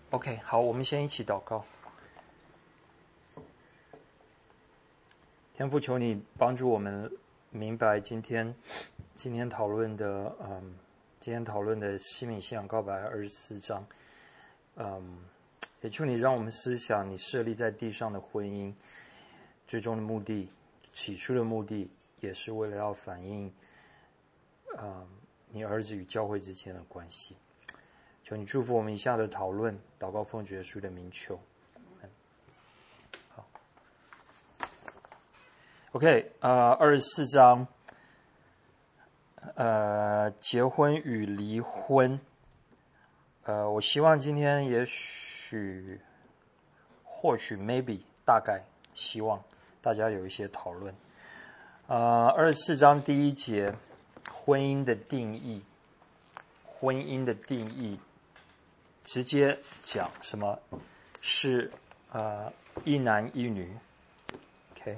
OK， 好，我们先一起祷告。天父，求你帮助我们明白今天讨论的西敏信仰告白24章，也求你让我们思想你设立在地上的婚姻，最终的目的，起初的目的，也是为了要反映你儿子与教会之间的关系。求你祝福我们以下的讨论，祷告奉主耶稣的名求。好 ，OK， 24章，结婚与离婚。我希望今天或许 maybe 大概希望大家有一些讨论。24章第1节，婚姻的定义。婚姻的定义直接讲什么是一男一女。OK，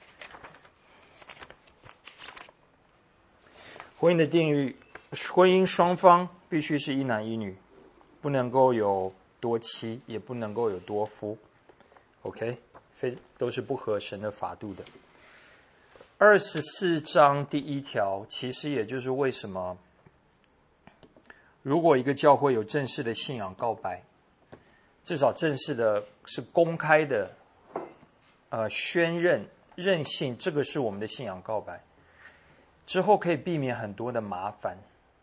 婚姻的定义，婚姻双方必须是一男一女，不能够有多妻，也不能够有多夫。OK， 都是不合神的法度的。24章第1条，其实也就是为什么，如果一个教会有正式的信仰告白，至少正式的是公开的，宣认信，这个是我们的信仰告白，之后可以避免很多的麻烦。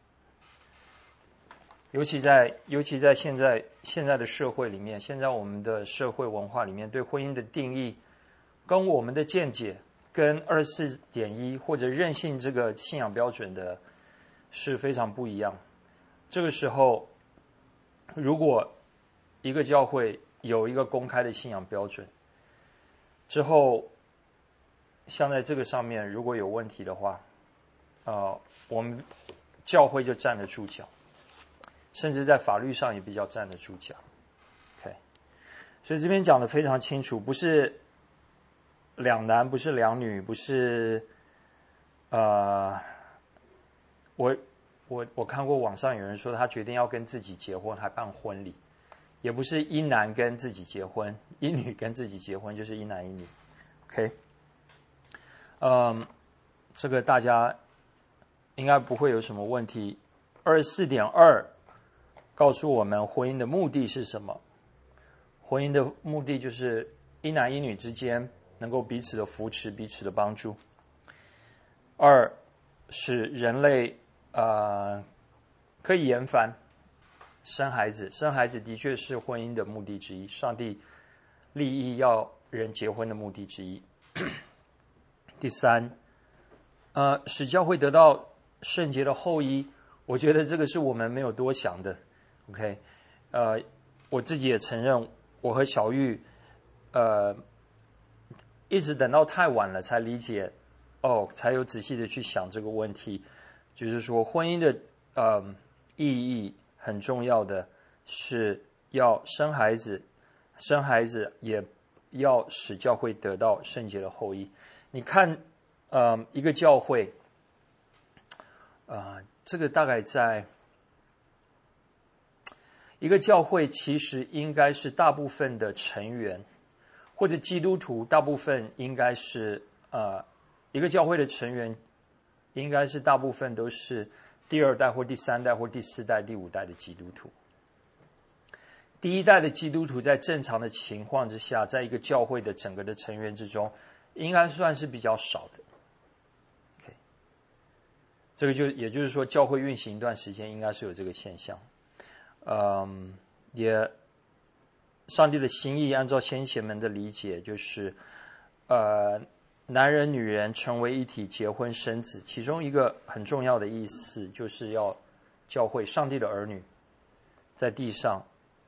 尤其在现在的社会里面，现在我们的社会文化里面对婚姻的定义，跟我们的见解，跟24.1或者认信这个信仰标准的是非常不一样。这个时候，如果一个教会有一个公开的信仰标准，之后像在这个上面如果有问题的话，我们教会就站得住脚，甚至在法律上也比较站得住脚。OK， 所以这边讲得非常清楚，不是两男，不是两女，不是我看过网上有人说他决定要跟自己结婚还办婚礼，也不是一男跟自己结婚，一女跟自己结婚，就是一男一女。OK， 这个大家应该不会有什么问题。24.2 告诉我们婚姻的目的是什么？婚姻的目的就是一男一女之间能够彼此的扶持，彼此的帮助。2是人类可以延繁生孩子，生孩子的确是婚姻的目的之一，上帝立意要人结婚的目的之一。第3，使教会得到圣洁的后裔，我觉得这个是我们没有多想的。OK， 我自己也承认，我和小玉一直等到太晚了才理解，才有仔细的去想这个问题，就是说婚姻的意义很重要的是要生孩子，生孩子也要使教会得到圣洁的后裔。你看一个教会这个大概在一个教会其实应该是大部分的成员或者基督徒，大部分应该是一个教会的成员应该是大部分都是第2代或第3代或第4代第5代的基督徒。第1代的基督徒在正常的情况之下，在一个教会的整个的成员之中应该算是比较少的。 OK， 这个也就是说教会运行一段时间应该是有这个现象。也上帝的心意按照先贤们的理解，就是男人女人成为一体，结婚生子，其中一个很重要的意思就是要教会上帝的儿女在地上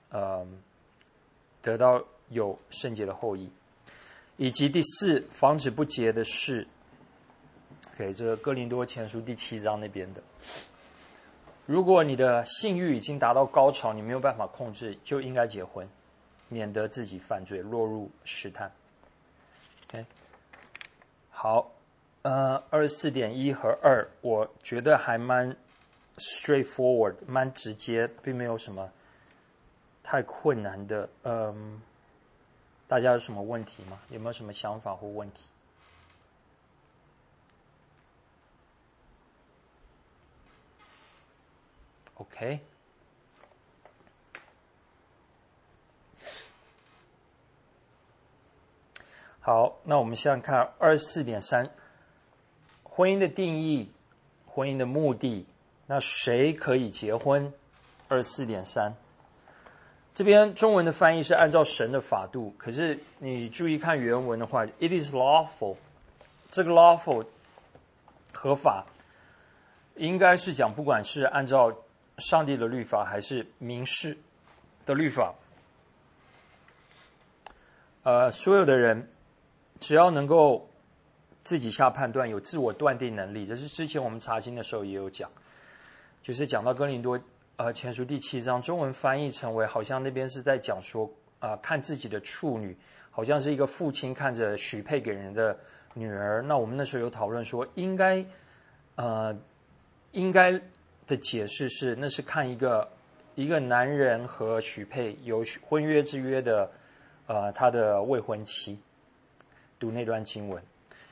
得到有圣洁的后裔。以及第4，防止不洁的事。OK， 这个哥林多前书第7章那边的，如果你的性欲已经达到高潮，你没有办法控制，就应该结婚，免得自己犯罪落入试探。OK， 好，24.1 和2，我觉得还蛮 straightforward， 蛮直接，并没有什么太困难的，大家有什么问题吗？有没有什么想法或问题？OK， 好，那我们现在看24.3，婚姻的定义，婚姻的目的，那谁可以结婚？24.3，这边中文的翻译是按照神的法度，可是你注意看原文的话 ，it is lawful， 这个 lawful 合法，应该是讲不管是按照上帝的律法还是民事的律法，所有的人只要能够自己下判断，有自我断定能力，这是之前我们查经的时候也有讲，就是讲到哥林多前书第7章，中文翻译成为好像那边是在讲说看自己的处女，好像是一个父亲看着许配给人的女儿。那我们那时候有讨论说，应该的解释是，那是看一个男人和许配有婚约之约的他的未婚妻，读那段经文。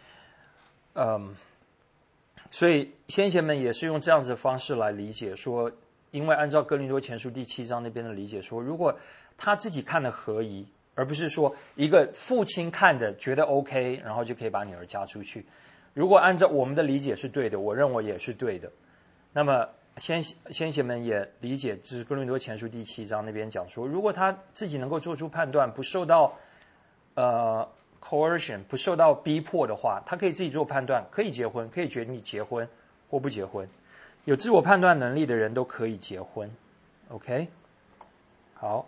所以先贤们也是用这样子的方式来理解说，因为按照哥林多前书第7章那边的理解说，如果他自己看的合宜，而不是说一个父亲看的觉得 OK， 然后就可以把女儿嫁出去。如果按照我们的理解是对的，我认为也是对的，那么先贤们也理解，就是哥林多前书第7章那边讲说，如果他自己能够做出判断，不受到coercion， 不受到逼迫的话，他可以自己做判断，可以结婚，可以决定结婚或不结婚。有自我判断能力的人都可以结婚。OK， 好，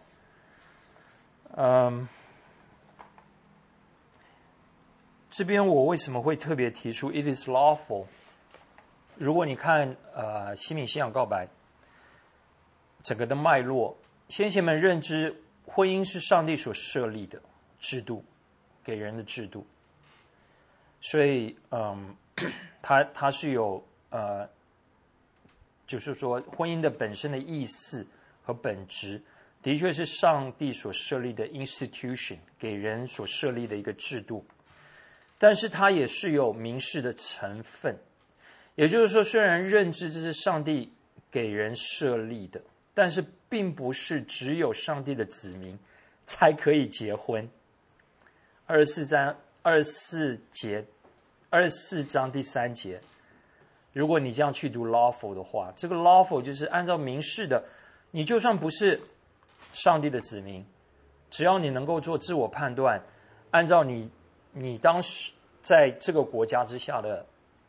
这边我为什么会特别提出 it is lawful？ 如果你看西敏信仰告白整个的脉络，先贤们认知婚姻是上帝所设立的制度，给人的制度，所以它是有就是说婚姻的本身的意思和本质，的确是上帝所设立的 institution， 给人所设立的一个制度，但是它也是有民事的成分。也就是说，虽然认知这是上帝给人设立的，但是并不是只有上帝的子民才可以结婚。24章第3节，如果你这样去读 lawful 的话，这个 lawful 就是按照民事的，你就算不是上帝的子民，只要你能够做自我判断，按照你当时在这个国家之下的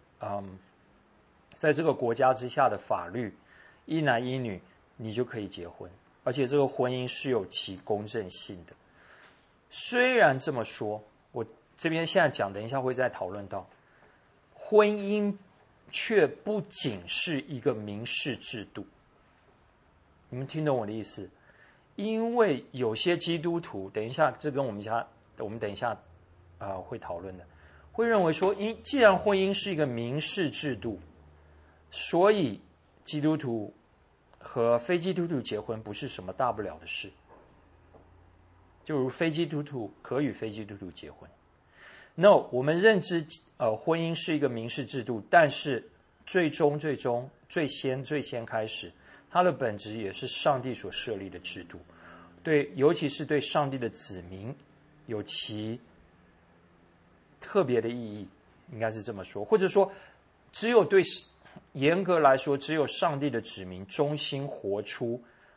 在这个国家之下的法律，一男一女，你就可以结婚，而且这个婚姻是有其公正性的。虽然这么说，我这边现在讲，等一下会再讨论到，婚姻却不仅是一个民事制度。你们听懂我的意思？因为有些基督徒，等一下这跟我们等一下会讨论的，会认为说，既然婚姻是一个民事制度，所以基督徒和非基督徒结婚不是什么大不了的事，就如非基督徒可与非基督徒结婚。No， 我们认知婚姻是一个民事制度，但是最终最先开始，它的本质也是上帝所设立的制度，尤其是对上帝的子民有其特别的意义，应该是这么说，或者说只有严格来说，只有上帝的子民衷心活出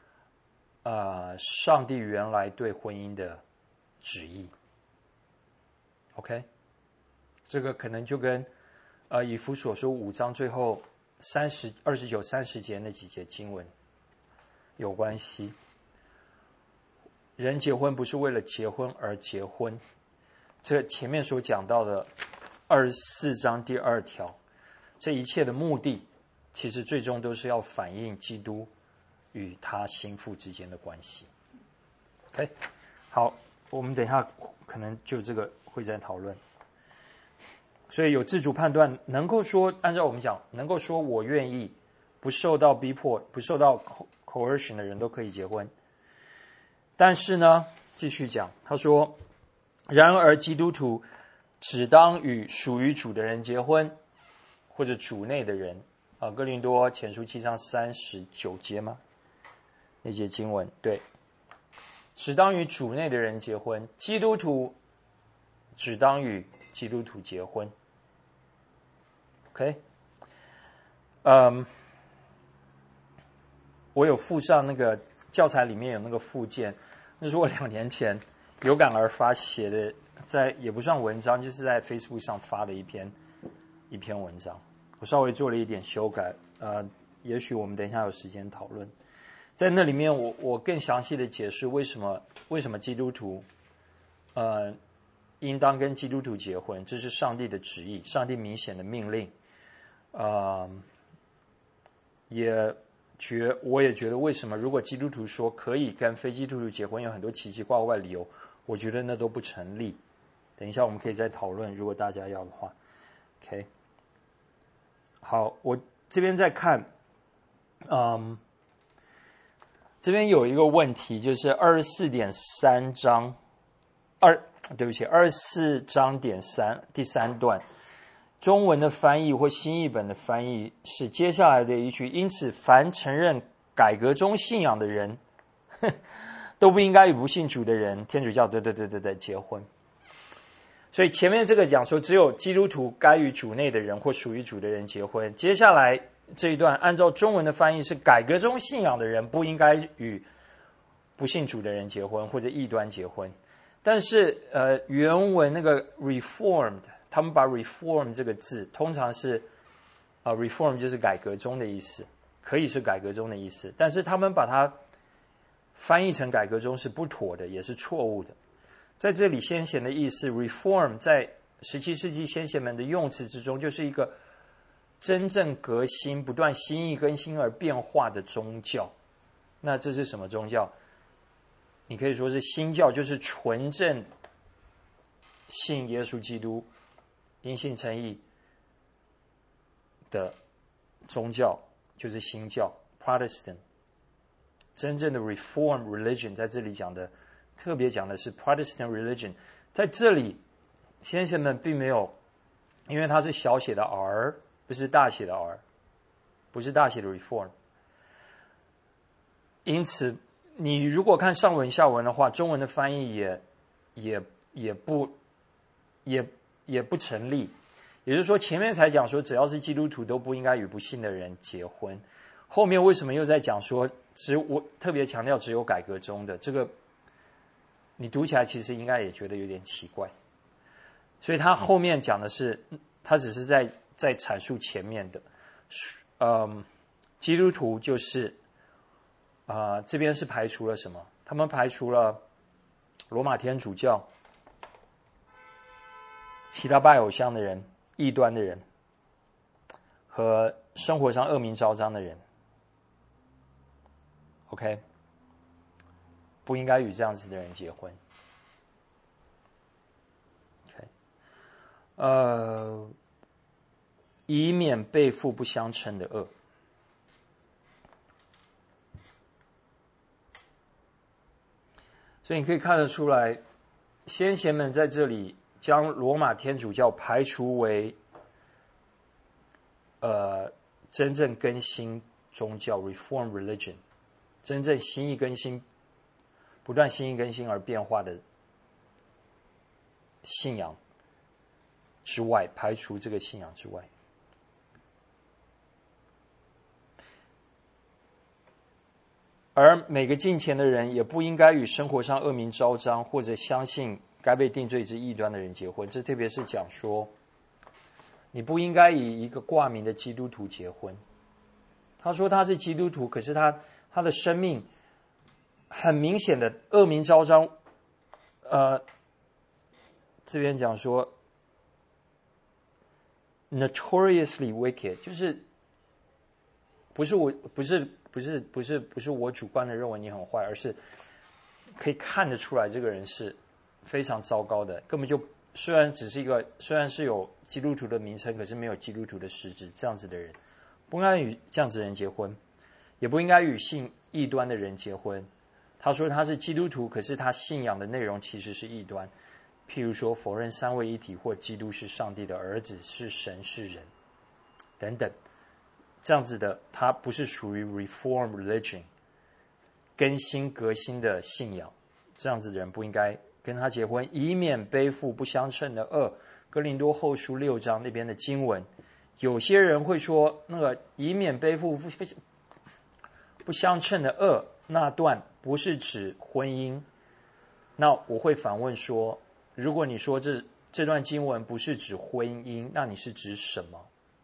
上帝原来对婚姻的旨意。OK， 这个可能就跟以弗所书5章最后29、30节那几节经文有关系。人结婚不是为了结婚而结婚，这前面所讲到的24章第2条，这一切的目的其实最终都是要反映基督与他心腹之间的关系。OK， 好，我们等一下可能就这个会再讨论。所以有自主判断，能够说按照我们讲，能够说我愿意，不受到逼迫，不受到 coercion 的人都可以结婚。 但是呢，继续讲，他说：“然而基督徒只当与属于主的人结婚，或者主内的人。”哥林多前书7章39节吗？那节经文对，只当与主内的人结婚，基督徒只当与基督徒结婚。OK， 我有附上那个教材里面有那个附件，那是我2年前有感而发写的，也不算文章，就是在 Facebook 上发的一篇文章。我稍微做了一点修改，也许我们等一下有时间讨论。在那里面我更详细的解释为什么基督徒应当跟基督徒结婚，这是上帝的旨意，上帝明显的命令。我也觉得为什么如果基督徒说可以跟非基督徒结婚，有很多奇奇怪怪的理由，我觉得那都不成立。等一下我们可以再讨论，如果大家要的话。OK， 好，我这边再看，这边有一个问题，就是24.3章24章点3第3段，中文的翻译或新译本的翻译是接下来的一句：因此，凡承认改革中信仰的人，都不应该与不信主的人，天主教结婚。所以前面这个讲说，只有基督徒该与主内的人或属于主的人结婚。接下来这一段按照中文的翻译是：改革中信仰的人不应该与不信主的人结婚或者异端结婚。但是原文那个 reformed， 他们把 reform 这个字通常是reform 就是改革中的意思，可以是改革中的意思，但是他们把它翻译成改革中是不妥的，也是错误的。在这里先贤的意思 reform 在17世纪先贤们的用词之中，就是一个真正革新、不断心意更新而变化的宗教。那这是什么宗教？你可以说是新教，就是纯正信耶稣基督、因信称义的宗教，就是新教 Protestant。真正的 Reform religion 在这里讲的，特别讲的是 Protestant religion。在这里，先生们并没有，因为它是小写的 r， 不是大写的 r， 不是大写的 Reform。因此，你如果看上文下文的话，中文的翻译也不成立。也就是说，前面才讲说，只要是基督徒都不应该与不信的人结婚。后面为什么又在讲说，我特别强调只有改革中的这个，你读起来其实应该也觉得有点奇怪。所以他后面讲的是，他只是在阐述前面的，基督徒就是这边是排除了什么？他们排除了罗马天主教、其他拜偶像的人、异端的人和生活上恶名昭彰的人。OK， 不应该与这样子的人结婚。OK， 以免背负不相称的恶。所以你可以看得出来，先贤们在这里将罗马天主教排除为真正更新宗教 Reform religion， 真正心意更新、不断心意更新而变化的信仰之外，排除这个信仰之外。而每个敬虔的人也不应该与生活上恶名昭彰或者相信该被定罪之异端的人结婚。这特别是讲说，你不应该以一个挂名的基督徒结婚。他说他是基督徒，可是他的生命很明显的恶名昭彰。这边讲说 notoriously wicked， 就是不是我主观的认为你很坏，而是可以看得出来这个人是非常糟糕的，根本就虽然是有基督徒的名称，可是没有基督徒的实质，这样子的人不应该与这样子的人结婚，也不应该与信异端的人结婚。 他说他是基督徒，可是他信仰的内容其实是异端，譬如说否认三位一体，或基督是上帝的儿子，是神是人等等，这样子的他不是属于 Reform Religion 更新革新的信仰，这样子的人不应该跟他结婚，以免背负不相称的恶。哥林多后书6章那边的经文，有些人会说那个以免背负不相称的恶那段不是指婚姻，那我会反问说，如果你说这段经文不是指婚姻，那你是指什么？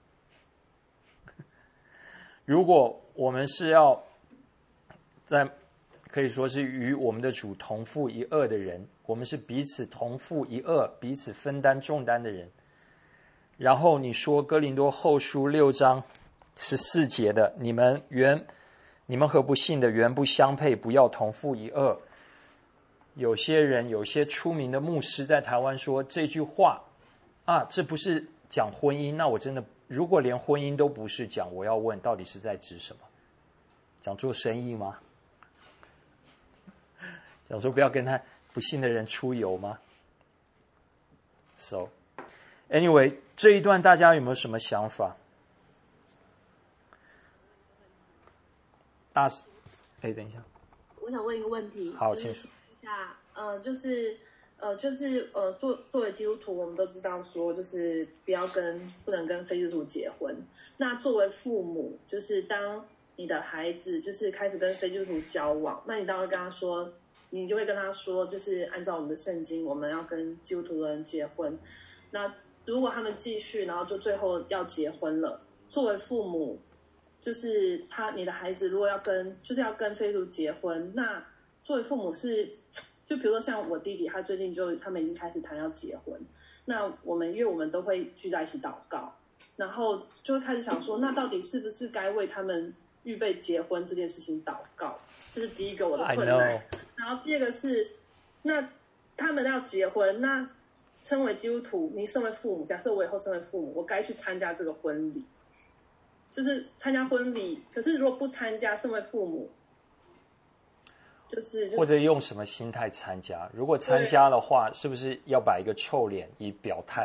如果我们是要在可以说是与我们的主同负一轭的人，我们是彼此同负一轭，彼此分担重担的人。然后你说哥林多后书6章14节的，你们和不信的原不相配，不要同负一轭。有些人，有些出名的牧师在台湾说这句话啊，这不是讲婚姻，那我真的如果连婚姻都不是讲，我要问到底是在指什么？讲做生意吗？想说不要跟他不信的人出游吗 ？So, anyway， 这一段大家有没有什么想法？等一下， 我想问一个问题。 好，请说一下。作为基督徒，我们都知道说，就是不能跟非基督徒结婚。那作为父母，就是当你的孩子就是开始跟非基督徒交往，那你当然跟他说。你就会跟他说，就是按照我们的圣经，我们要跟基督徒的人结婚。那如果他们继续，然后就最后要结婚了，作为父母，就是你的孩子如果要跟非基督徒结婚，那作为父母就比如说像我弟弟，他最近他们已经开始谈要结婚。那因为我们都会聚在一起祷告，然后就会开始想说，那到底是不是该为他们预备结婚这件事情祷告？这是第一个我的困难。然后第二个是，那他们要结婚，那身为基督徒，你身为父母，假设我以后身为父母，我该去参加这个婚礼，就是参加婚礼。可是如果不参加，身为父母， 或者用什么心态参加？如果参加的话，是不是要摆一个臭脸以表态？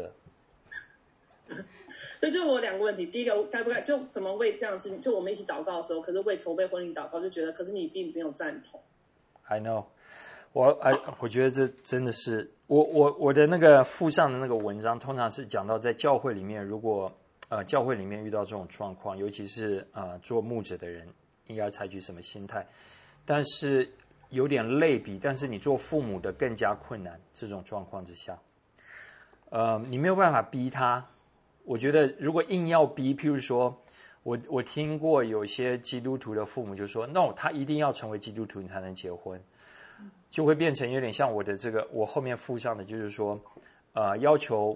所以就我两个问题，第一个该不该就怎么为这样的事情，就我们一起祷告的时候，可是为筹备婚礼祷告，就觉得可是你并没有赞同。 I know， 我觉得这真的是我的那个附上的那个文章，通常是讲到在教会里面，如果教会里面遇到这种状况，尤其是做牧者的人，应该采取什么心态？但是有点类比，但是你做父母的更加困难。这种状况之下，你没有办法逼他。我觉得如果硬要逼，譬如说。我听过有些基督徒的父母就说 ，no， 他一定要成为基督徒你才能结婚，就会变成有点像我的这个我后面附上的，就是说，要求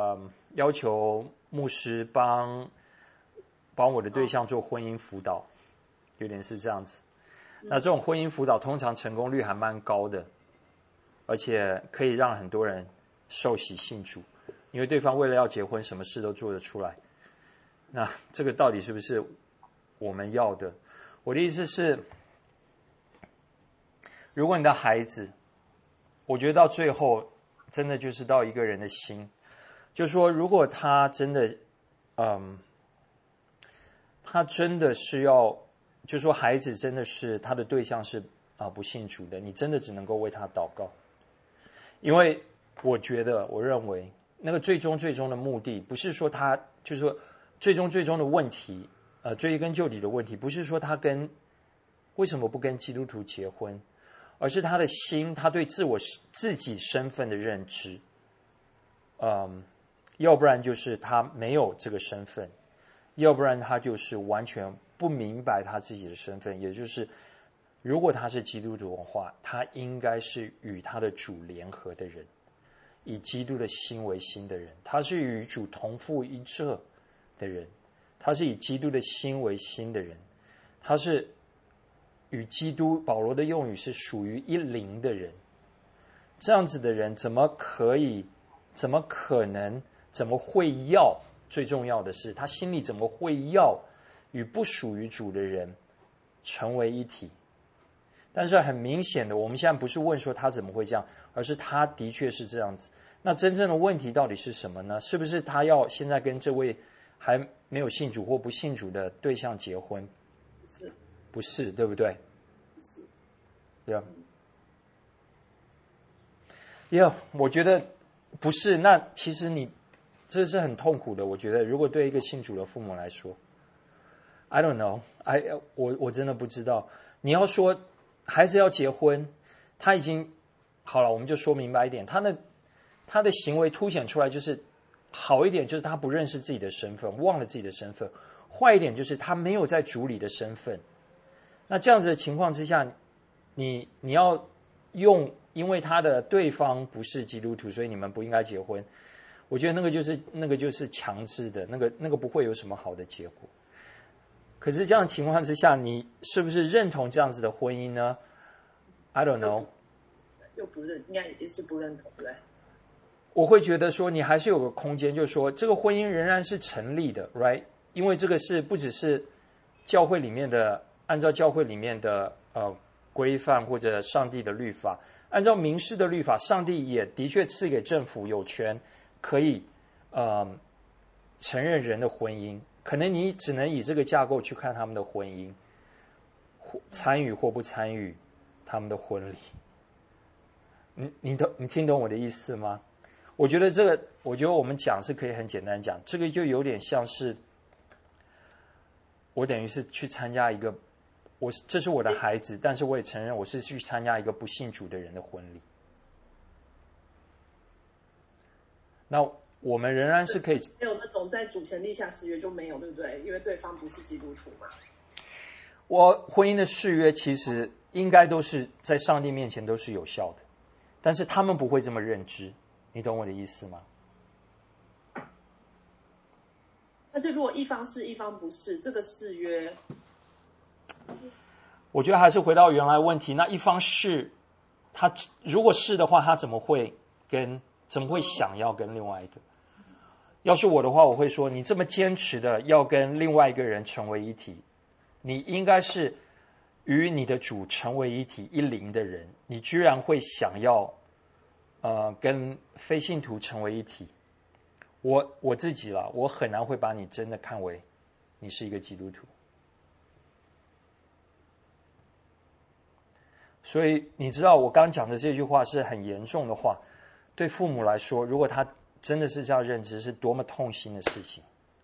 牧师帮我的对象做婚姻辅导，有点是这样子。那这种婚姻辅导通常成功率还蛮高的，而且可以让很多人受洗信主，因为对方为了要结婚，什么事都做得出来。那这个到底是不是我们要的？我的意思是，如果你的孩子，我觉得到最后真的就是到一个人的心，就是说，如果他真的，他真的是要，就是说孩子真的是他的对象是不信主的，你真的只能够为他祷告，因为我认为那个最终的目的，不是说他就是说。最终的问题，追根究底的问题，不是说他为什么不跟基督徒结婚，而是他的心，他对自己身份的认知，要不然就是他没有这个身份，要不然他就是完全不明白他自己的身份，也就是如果他是基督徒的话，他应该是与他的主联合的人，以基督的心为心的人，他是与主同负一辙的人，他是以基督的心为心的人，他是与基督，保罗的用语是属于一灵的人。这样子的人怎么可能怎么会要，最重要的是他心里怎么会要与不属于主的人成为一体？ 但是很明显的，我们现在不是问说他怎么会这样，而是他的确是这样子。那真正的问题到底是什么呢？是不是他要现在跟这位还没有信主或不信主的对象结婚？不是，对不对？ 不是。 对啊。我觉得不是。那其实你这是很痛苦的。我觉得如果对一个信主的父母来说 ，I don't know， 我真的不知道。你要说孩子要结婚，他已经好了，我们就说明白一点，他的行为凸显出来就是好一点，就是他不认识自己的身份，忘了自己的身份；坏一点就是他没有在主里的身份。那这样子的情况之下，你要因为他的对方不是基督徒，所以你们不应该结婚。我觉得那个就是强制的，那个不会有什么好的结果。可是这样的情况之下，你是不是认同这样子的婚姻呢 ？I don't know。 又不认，应该也是不认同，对不对？ 我会觉得说，你还是有个空间，就是说这个婚姻仍然是成立的 ，right？ 因为这个是不只是教会里面的，按照教会里面的规范或者上帝的律法，按照民事的律法，上帝也的确赐给政府有权可以承认人的婚姻。可能你只能以这个架构去看他们的婚姻，参与或不参与他们的婚礼。你听懂我的意思吗？我觉得我们讲是可以很简单讲，这个就有点像是我等于是去参加一个，这是我的孩子，但是我也承认我是去参加一个不信主的人的婚礼。那我们仍然是可以没有那种在主前立下誓约就没有，对不对？因为对方不是基督徒嘛。 婚姻的誓约其实应该都是在上帝面前都是有效的，但是他们不会这么认知，你懂我的意思吗？ 但是如果一方是一方不是，这个誓约， 我觉得还是回到原来问题，那一方是他如果是的话，他怎么会想要跟另外一个？要是我的话，我会说，你这么坚持的要跟另外一个人成为一体，你应该是与你的主成为一体一灵的人，你居然会想要跟非信徒成为一体。我自己啦，我很难会把你真的看为你是一个基督徒。所以你知道我刚讲的这句话是很严重的话，对父母来说，如果他真的是这样认知，是多么痛心的事情。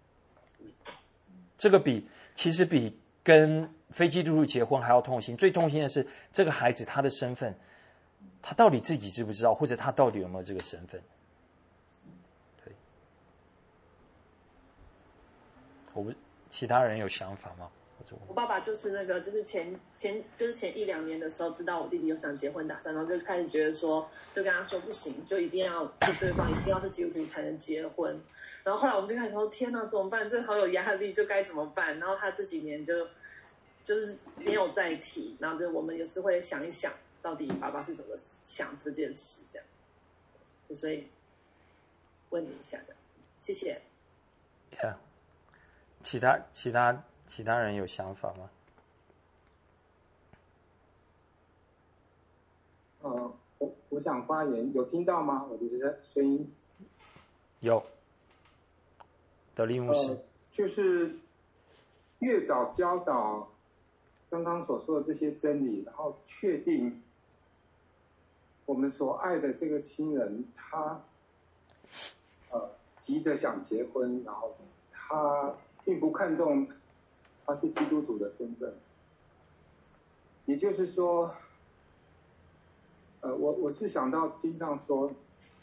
这个其实比跟非基督徒结婚还要痛心。最痛心的是这个孩子他的身份，他到底自己知不知道，或者他到底有没有这个身份？对，其他人有想法吗？ 我爸爸就是那个，就是前一两年的时候，知道我弟弟有想结婚打算，然后就开始觉得说，就跟他说不行，就一定要对方一定要是基督徒才能结婚。然后后来我们就开始说，天哪，怎么办？真的好有压力，就该怎么办？然后他这几年就是没有再提，然后就我们也是会想一想，到底爸爸是怎么想这件事，这样。所以问你一下，这样，谢谢。 Yeah， 其他人有想法吗？ 我想发言，有听到吗？我的声音有。德利牧师， 就是越早教导刚刚所说的这些真理，然后确定我们所爱的这个亲人，他急着想结婚，然后他并不看重他是基督徒的身份，也就是说，我是想到经上说，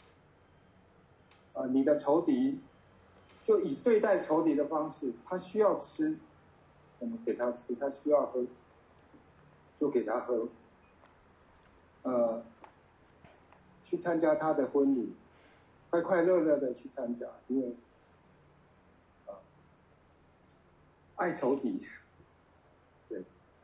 你的仇敌，就以对待仇敌的方式，他需要吃，我们给他吃；他需要喝，就给他喝。去参加他的婚礼，快快乐乐的去参加，因为爱仇敌。对，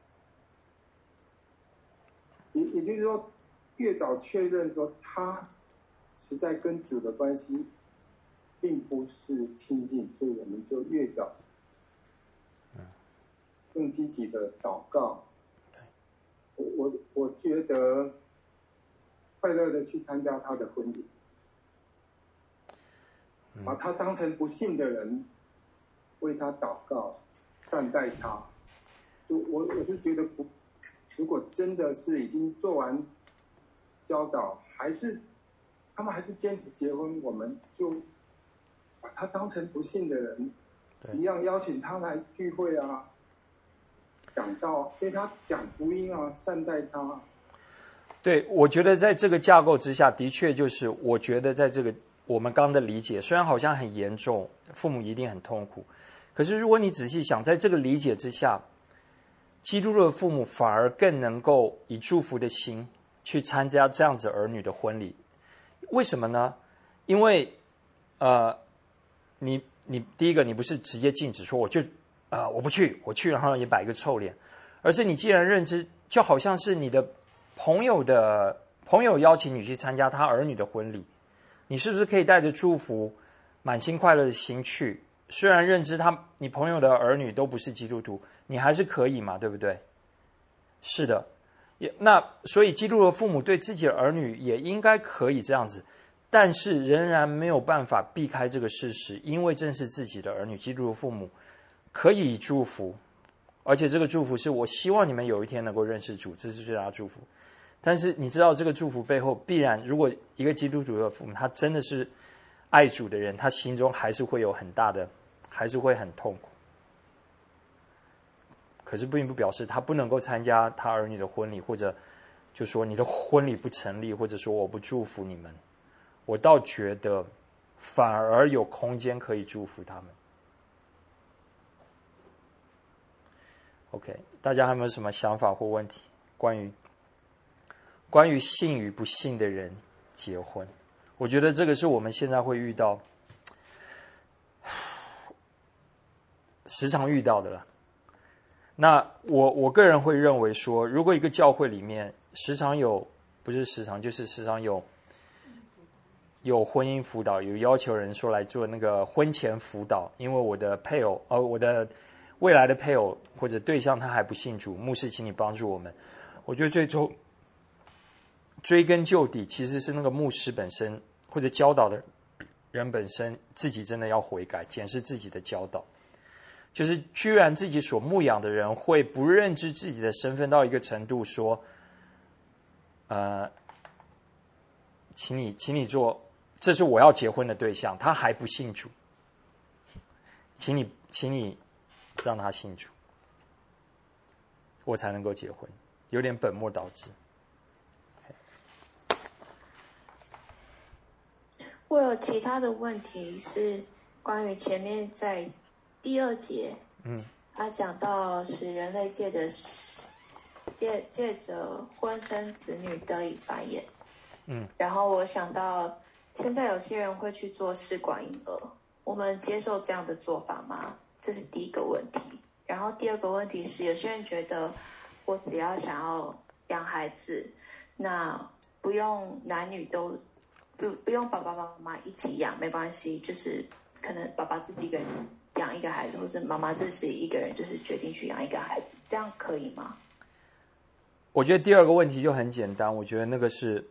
也就是说，越早确认说他实在跟主的关系并不是亲近，所以我们就越早更积极的祷告。 我觉得快乐的去参加他的婚礼，把他当成不幸的人，为他祷告，善待他。我就觉得如果真的是已经做完教导，他们还是坚持结婚，我们就把他当成不幸的人一样，邀请他来聚会啊，讲道，对他讲福音啊，善待他。 对，我觉得在这个架构之下，的确就是我觉得在这个我们刚刚的理解，虽然好像很严重，父母一定很痛苦，可是如果你仔细想，在这个理解之下，基督徒的父母反而更能够以祝福的心去参加这样子儿女的婚礼。为什么呢？因为你第一个，你不是直接禁止说我不去，我去然后也摆一个臭脸，而是你既然认知，就好像是你的朋友邀请你去参加他儿女的婚礼，你是不是可以带着祝福、满心快乐的心去？虽然认知你朋友的儿女都不是基督徒，你还是可以嘛，对不对？是的，那所以基督徒的父母对自己的儿女也应该可以这样子，但是仍然没有办法避开这个事实，因为正是自己的儿女，基督徒的父母可以祝福，而且这个祝福是我希望你们有一天能够认识主，这是最大的祝福。但是你知道这个祝福背后必然，如果一个基督徒的父母他真的是爱主的人，他心中还是会有很大的，还是会很痛苦。可是并不表示他不能够参加他儿女的婚礼，或者就说你的婚礼不成立，或者说我不祝福你们。我倒觉得反而有空间可以祝福他们。OK， 大家还有没有什么想法或问题？关于信与不信的人结婚，我觉得这个是我们现在会遇到，时常遇到的了。那我个人会认为说，如果一个教会里面就是时常有婚姻辅导，有要求人说来做那个婚前辅导，因为我的配偶我的未来的配偶或者对象他还不信主，牧师请你帮助我们。我觉得最终追根究底，其实是那个牧师本身或者教导的人本身自己真的要悔改，检视自己的教导。就是居然自己所牧养的人会不认知自己的身份到一个程度，说，请你做，这是我要结婚的对象，他还不信主，请你让他信主，我才能够结婚，有点本末倒置。 我有其他的问题是关于前面在第2节，他讲到使人类借着婚生子女得以繁衍，然后我想到现在有些人会去做试管婴儿，我们接受这样的做法吗？这是第一个问题。然后第二个问题是，有些人觉得我只要想要养孩子，那不用男女都不用爸爸妈妈一起养，没关系，就是可能爸爸自己一个人养一个孩子，或是妈妈自己一个人就是决定去养一个孩子，这样可以吗？ 我觉得第二个问题就很简单，我觉得那是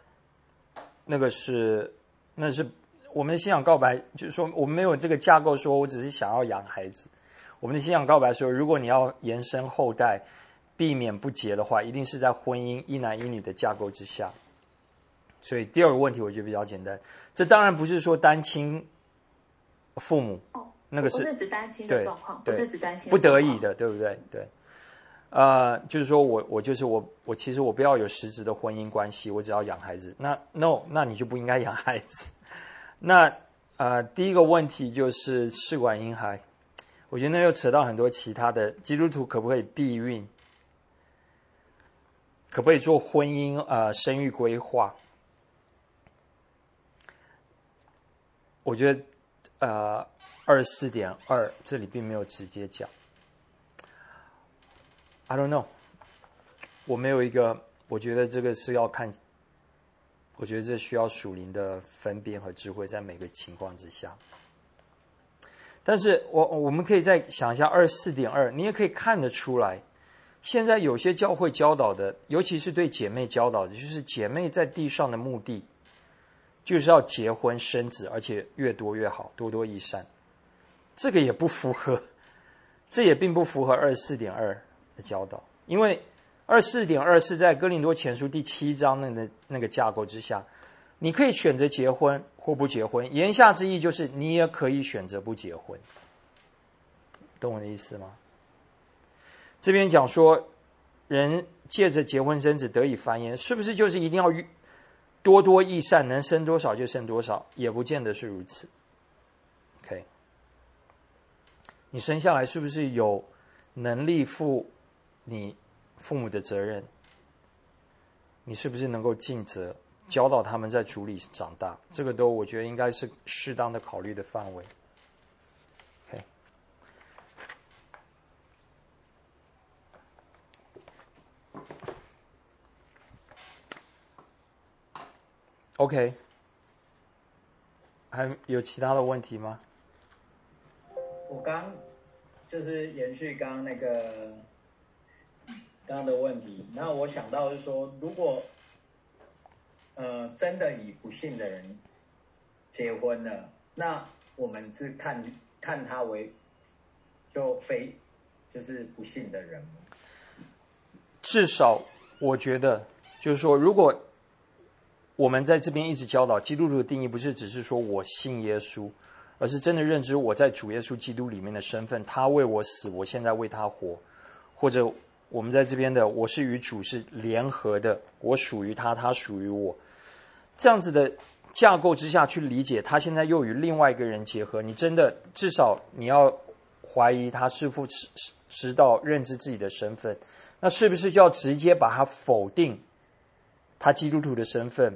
我们的信仰告白，就是说我们没有这个架构说我只是想要养孩子。我们的信仰告白说，如果你要延伸后代，避免不洁的话，一定是在婚姻一男一女的架构之下。所以第二个问题我觉得比较简单，这当然不是说单亲父母，那个不是指单亲的状况， 不是指单亲不得已的，对不对？对，就是说我其实我不要有实质的婚姻关系，我只要养孩子。那你就不应该养孩子。那第一个问题就是试管婴孩，我觉得那又扯到很多其他的，基督徒可不可以避孕？可不可以做婚姻生育规划？我觉得24.2这里并没有直接讲。I don't know， 我没有一个，我觉得这个是要看，我觉得这需要属灵的分辨和智慧，在每个情况之下。但是我们可以再想一下24.2，你也可以看得出来， 现在有些教会教导的，尤其是对姐妹教导的，就是姐妹在地上的目的就是要结婚生子，而且越多越好，多多益善。这个也不符合，这也并不符合24.2的教导，因为24.2是在哥林多前书第7章那个架构之下，你可以选择结婚或不结婚，言下之意就是你也可以选择不结婚，懂我的意思吗？这边讲说人借着结婚生子得以繁衍，是不是就是一定要多多益善，能生多少就生多少？也不见得是如此。 OK， 你生下来是不是有能力负你父母的责任？你是不是能够尽责教导他们在主里长大？这个都我觉得应该是适当的考虑的范围。OK， 还有其他的问题吗？ 我刚就是延续刚刚的问题，那我想到是说，如果真的以不幸的人结婚了，那我们是看他为就是不幸的人吗？ 至少我觉得就是说，如果我们在这边一直教导基督徒的定义，不是只是说我信耶稣，而是真的认知我在主耶稣基督里面的身份，他为我死，我现在为他活，或者我们在这边的我是与主是联合的，我属于他，他属于我，这样子的架构之下去理解他现在又与另外一个人结合，你真的至少你要怀疑他是否知道认知自己的身份，那是不是就要直接把他否定他基督徒的身份？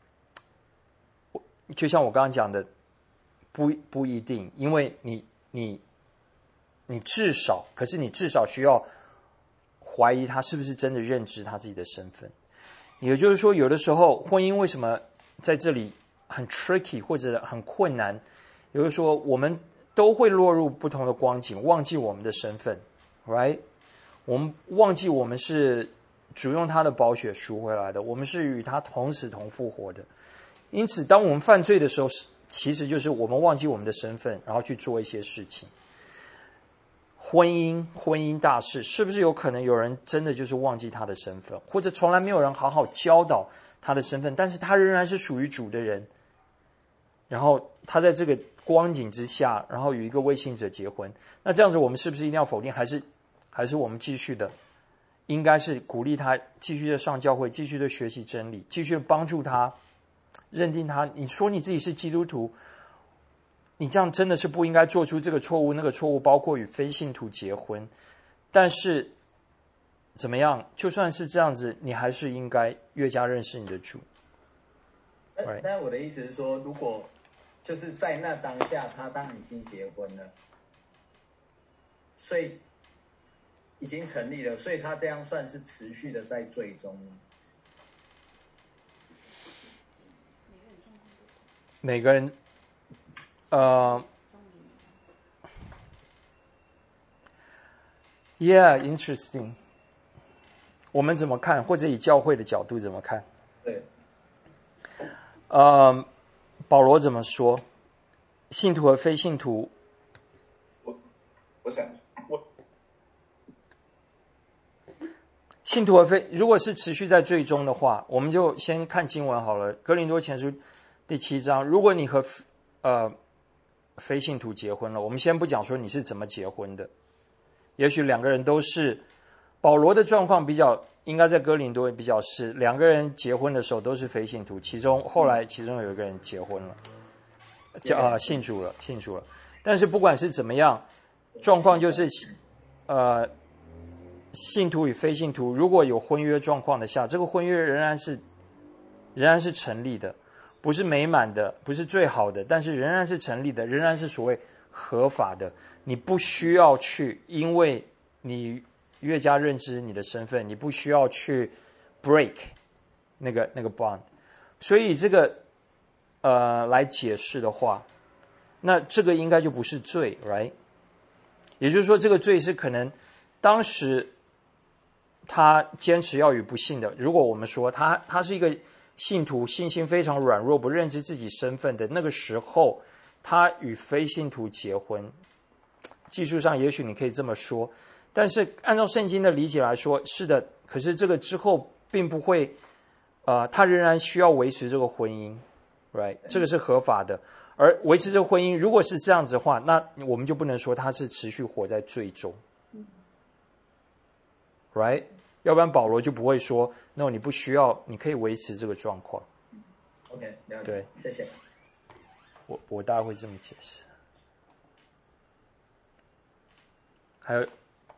就像我刚刚讲的，不一定，因为你至少，可是你至少需要怀疑他是不是真的认知他自己的身份。也就是说，有的时候婚姻为什么在这里很 tricky 或者很困难？也就是说，我们都会落入不同的光景，忘记我们的身份 ，right？ 我们忘记我们是主用他的宝血赎回来的，我们是与他同死同复活的。因此当我们犯罪的时候，其实就是我们忘记我们的身份，然后去做一些事情。婚姻大事，是不是有可能有人真的就是忘记他的身份，或者从来没有人好好教导他的身份，但是他仍然是属于主的人，然后他在这个光景之下，然后与一个未信者结婚，那这样子我们是不是一定要否定，还是我们继续的应该是鼓励他继续的上教会，继续的学习真理，继续的帮助他认定他？你说你自己是基督徒，你这样真的是不应该做出这个错误，那个错误包括与非信徒结婚。但是怎么样，就算是这样子，你还是应该越加认识你的主。 但我的意思是说，如果就是在那当下他当已经结婚了，所以已经成立了，所以他这样算是持续的在罪中吗？ 每个人Yeah, interesting. 我们怎么看，或者以教会的角度怎么看？ 对。 保罗怎么说？信徒和非信徒？ 我想， 信徒和非，如果是持续在罪中的话，我们就先看经文好了。哥林多前书第7章，如果你和非信徒结婚了，我们先不讲说你是怎么结婚的，也许两个人都是。保罗的状况比较应该在哥林多比较是两个人结婚的时候都是非信徒，后来其中有一个人结婚了，信主了。但是不管是怎么样，状况就是信徒与非信徒如果有婚约状况的下，这个婚约仍然是成立的，不是美满的，不是最好的，但是仍然是成立的，仍然是所谓合法的。你不需要去，因为你越加认知你的身份，你不需要去 break 那个 bond。 所以这个来解释的话，那这个应该就不是罪 right？ 也就是说这个罪是可能当时他坚持要与不信的，如果我们说他是一个信徒，信心非常软弱，不认知自己身份的那个时候，他与非信徒结婚，技术上也许你可以这么说，但是按照圣经的理解来说，是的，可是这个之后并不会，他仍然需要维持这个婚姻 ，right？ 这个是合法的，而维持这个婚姻，如果是这样子的话，那我们就不能说他是持续活在罪中 ，right？ 要不然保罗就不会说 ，no， 你不需要，你可以维持这个状况。 OK， 了解， 对， 谢谢。 我大概会这么解释。还有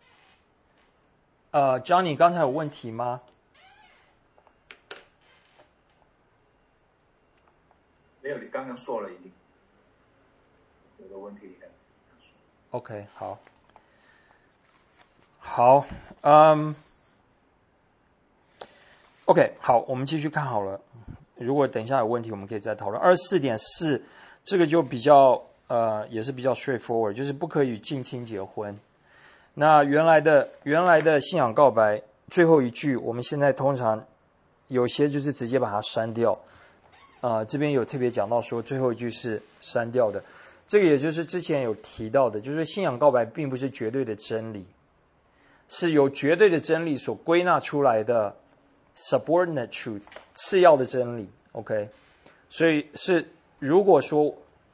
，Johnny 刚才有问题吗？ 没有，你刚刚说了已经有个问题。 OK， 好，OK， 好，我们继续看好了。如果等一下有问题，我们可以再讨论。24.4这个就比较也是比较 straightforward， 就是不可以与近亲结婚。那原来的信仰告白最后一句，我们现在通常有些就是直接把它删掉。这边有特别讲到说最后一句是删掉的，这个也就是之前有提到的，就是信仰告白并不是绝对的真理，是由绝对的真理所归纳出来的 subordinate truth 次要的真理 OK， 所以是如果说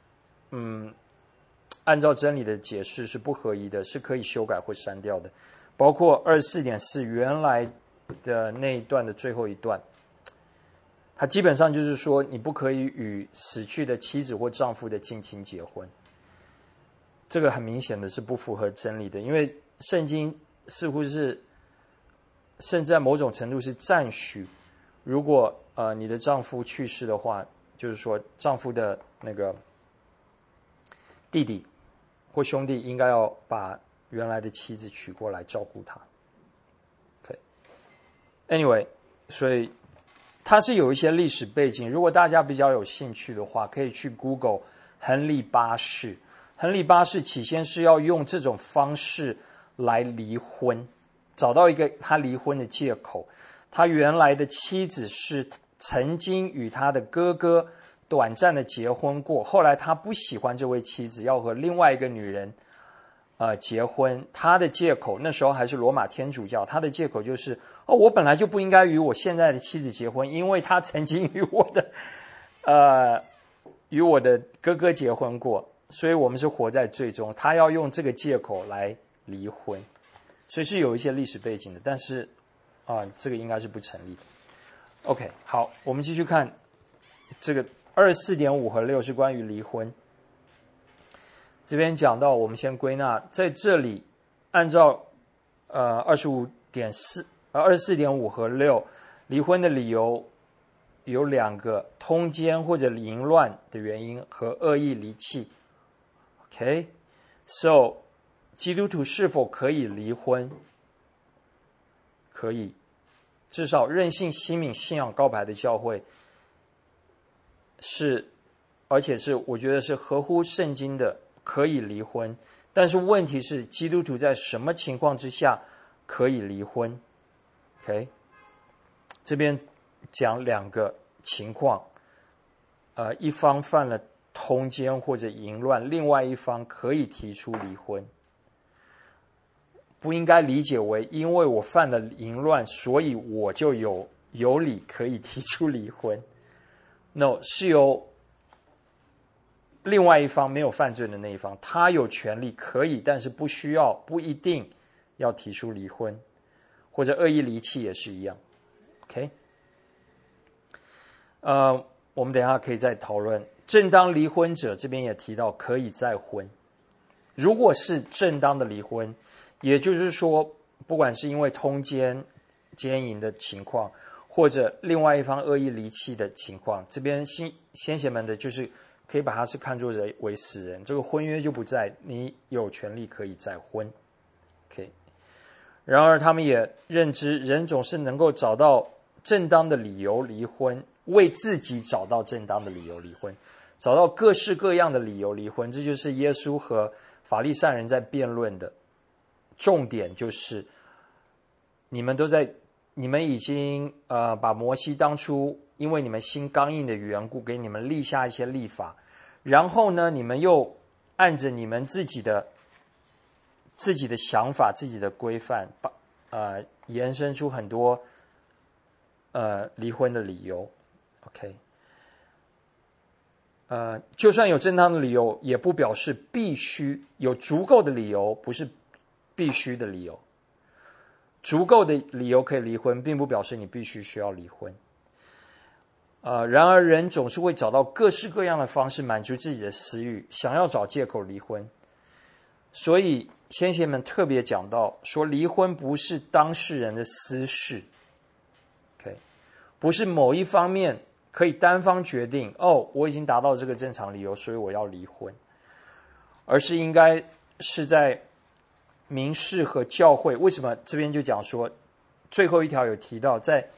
按照真理的解释是不合宜的，是可以修改或删掉的，包括 24.4 原来的那一段的最后一段，它基本上就是说你不可以与死去的妻子或丈夫的近亲结婚，这个很明显的是不符合真理的，因为圣经似乎是甚至在某种程度是赞许，如果你的丈夫去世的话，就是说丈夫的那个弟弟或兄弟应该要把原来的妻子娶过来照顾他。Anyway， 所以它是有一些历史背景，如果大家比较有兴趣的话，可以去 Google 亨利八世。亨利八世起先是要用这种方式来离婚，找到一个他离婚的借口。他原来的妻子是曾经与他的哥哥短暂的结婚过，后来他不喜欢这位妻子，要和另外一个女人结婚。他的借口那时候还是罗马天主教，他的借口就是我本来就不应该与我现在的妻子结婚，因为他曾经与我的哥哥结婚过，所以我们是活在罪中。他要用这个借口来离婚，所以是有一些历史背景的，但是这个应该是不成立的。OK， 好，我们继续看这个 24.5 和6是关于离婚。这边讲到，我们先归纳，在这里按照24.5 和6离婚的理由有两个：通奸或者淫乱的原因和恶意离弃。OK，so 基督徒是否可以离婚？可以，至少任性西敏信仰告白的教会是，而且是我觉得是合乎圣经的，可以离婚。但是问题是，基督徒在什么情况之下可以离婚 ？OK， 这边讲两个情况，一方犯了通奸或者淫乱，另外一方可以提出离婚。不应该理解为因为我犯了淫乱，所以我就有理可以提出离婚。No， 是由另外一方没有犯罪的那一方，他有权利可以，但是不需要，不一定要提出离婚，或者恶意离弃也是一样。OK， 我们等一下可以再讨论。正当离婚者这边也提到可以再婚，如果是正当的离婚，也就是说，不管是因为通奸、奸淫的情况，或者另外一方恶意离弃的情况，这边先贤们的就是可以把他是看作为死人，这个婚约就不在，你有权利可以再婚。OK， 然而他们也认知人总是能够找到正当的理由离婚，为自己找到正当的理由离婚，找到各式各样的理由离婚，这就是耶稣和法利赛人在辩论的重点，就是你们已经把摩西当初因为你们心刚硬的缘故，给你们立下一些律法，然后呢，你们又按着你们自己的想法、自己的规范，延伸出很多离婚的理由。OK， 就算有正当的理由，也不表示必须有足够的理由，不是必须的理由。足够的理由可以离婚，并不表示你必须需要离婚。然而人总是会找到各式各样的方式满足自己的私欲，想要找借口离婚。所以先贤们特别讲到说，离婚不是当事人的私事， OK， 不是某一方面可以单方决定，我已经达到这个正常理由，所以我要离婚，而是应该是在民事和教会。为什么这边就讲说最后一条有提到在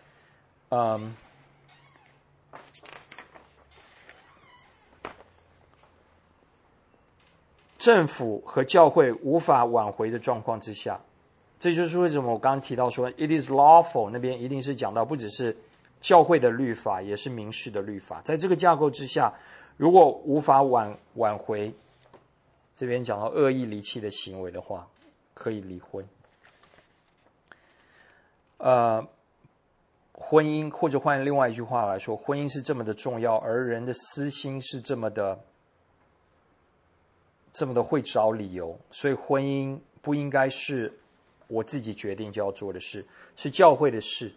政府和教会无法挽回的状况之下，这就是为什么我刚刚提到说 it is lawful， 那边一定是讲到不只是教会的律法，也是民事的律法。在这个架构之下，如果无法挽回，这边讲到恶意离弃的行为的话，可以离婚。婚姻，或者换另外一句话来说，婚姻是这么的重要，而人的私心是这么的会找理由，所以婚姻不应该是我自己决定就要做的事，是教会的事。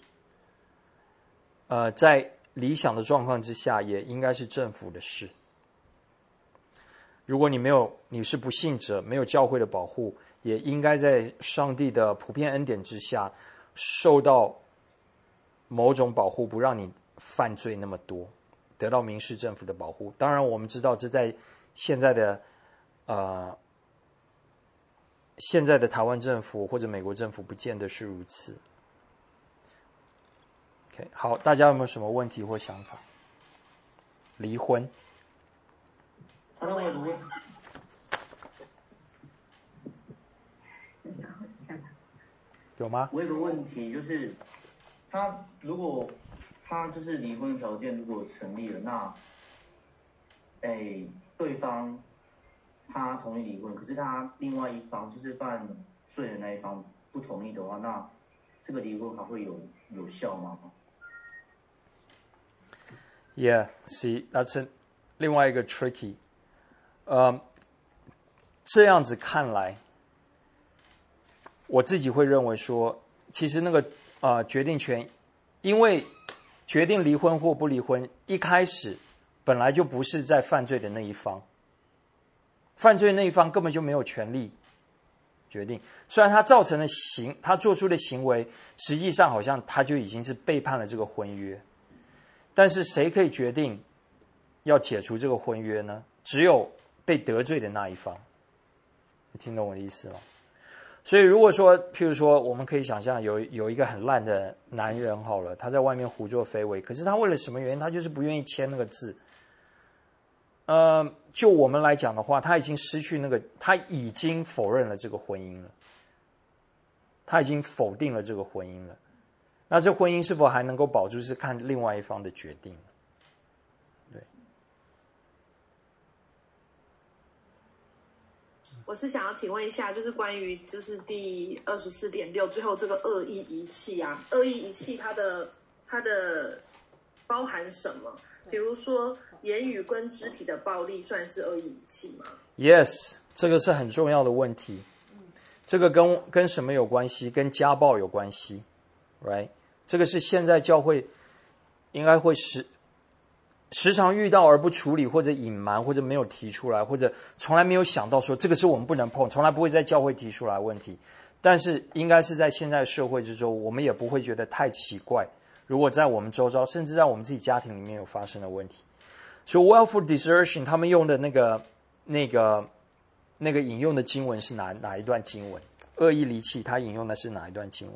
在理想的状况之下，也应该是政府的事。如果你是不信者，没有教会的保护，也应该在上帝的普遍恩典之下，受到某种保护，不让你犯罪那么多，得到民事政府的保护。当然，我们知道这在现在的台湾政府或者美国政府不见得是如此。OK， 好，大家有没有什么问题或想法？离婚。有吗？ 我有个问题，就是如果他就是离婚条件如果成立了，那对方他同意离婚，可是他另外一方就是犯罪的那一方不同意的话，那这个离婚还会有效吗 ？Yeah, see, that's 另外一个 tricky。这样子看来，我自己会认为说，其实那个决定权，因为决定离婚或不离婚，一开始本来就不是在犯罪的那一方，犯罪那一方根本就没有权利决定。虽然他造成的他做出的行为，实际上好像他就已经是背叛了这个婚约，但是谁可以决定要解除这个婚约呢？只有被得罪的那一方。你听懂我的意思吗？所以如果说譬如说我们可以想象有一个很烂的男人好了，他在外面胡作非为，可是他为了什么原因，他就是不愿意签那个字。就我们来讲的话，他已经失去他已经否认了这个婚姻了，他已经否定了这个婚姻了。那这婚姻是否还能够保住，是看另外一方的决定。对。 我是想要请问一下，就是关于就是第24.6最后这个恶意遗弃啊，恶意遗弃它的包含什么？比如说言语跟肢体的暴力算是恶意遗弃吗 ？Yes， 这个是很重要的问题。这个跟什么有关系？跟家暴有关系 ，right？ 这个是现在教会应该会时常遇到而不处理，或者隐瞒，或者没有提出来，或者从来没有想到说这个是我们不能碰，从来不会在教会提出来问题。但是应该是在现在社会之中，我们也不会觉得太奇怪。如果在我们周遭，甚至在我们自己家庭里面有发生的问题，所以 willful desertion 他们用的那个引用的经文是哪一段经文？恶意离弃，他引用的是哪一段经文？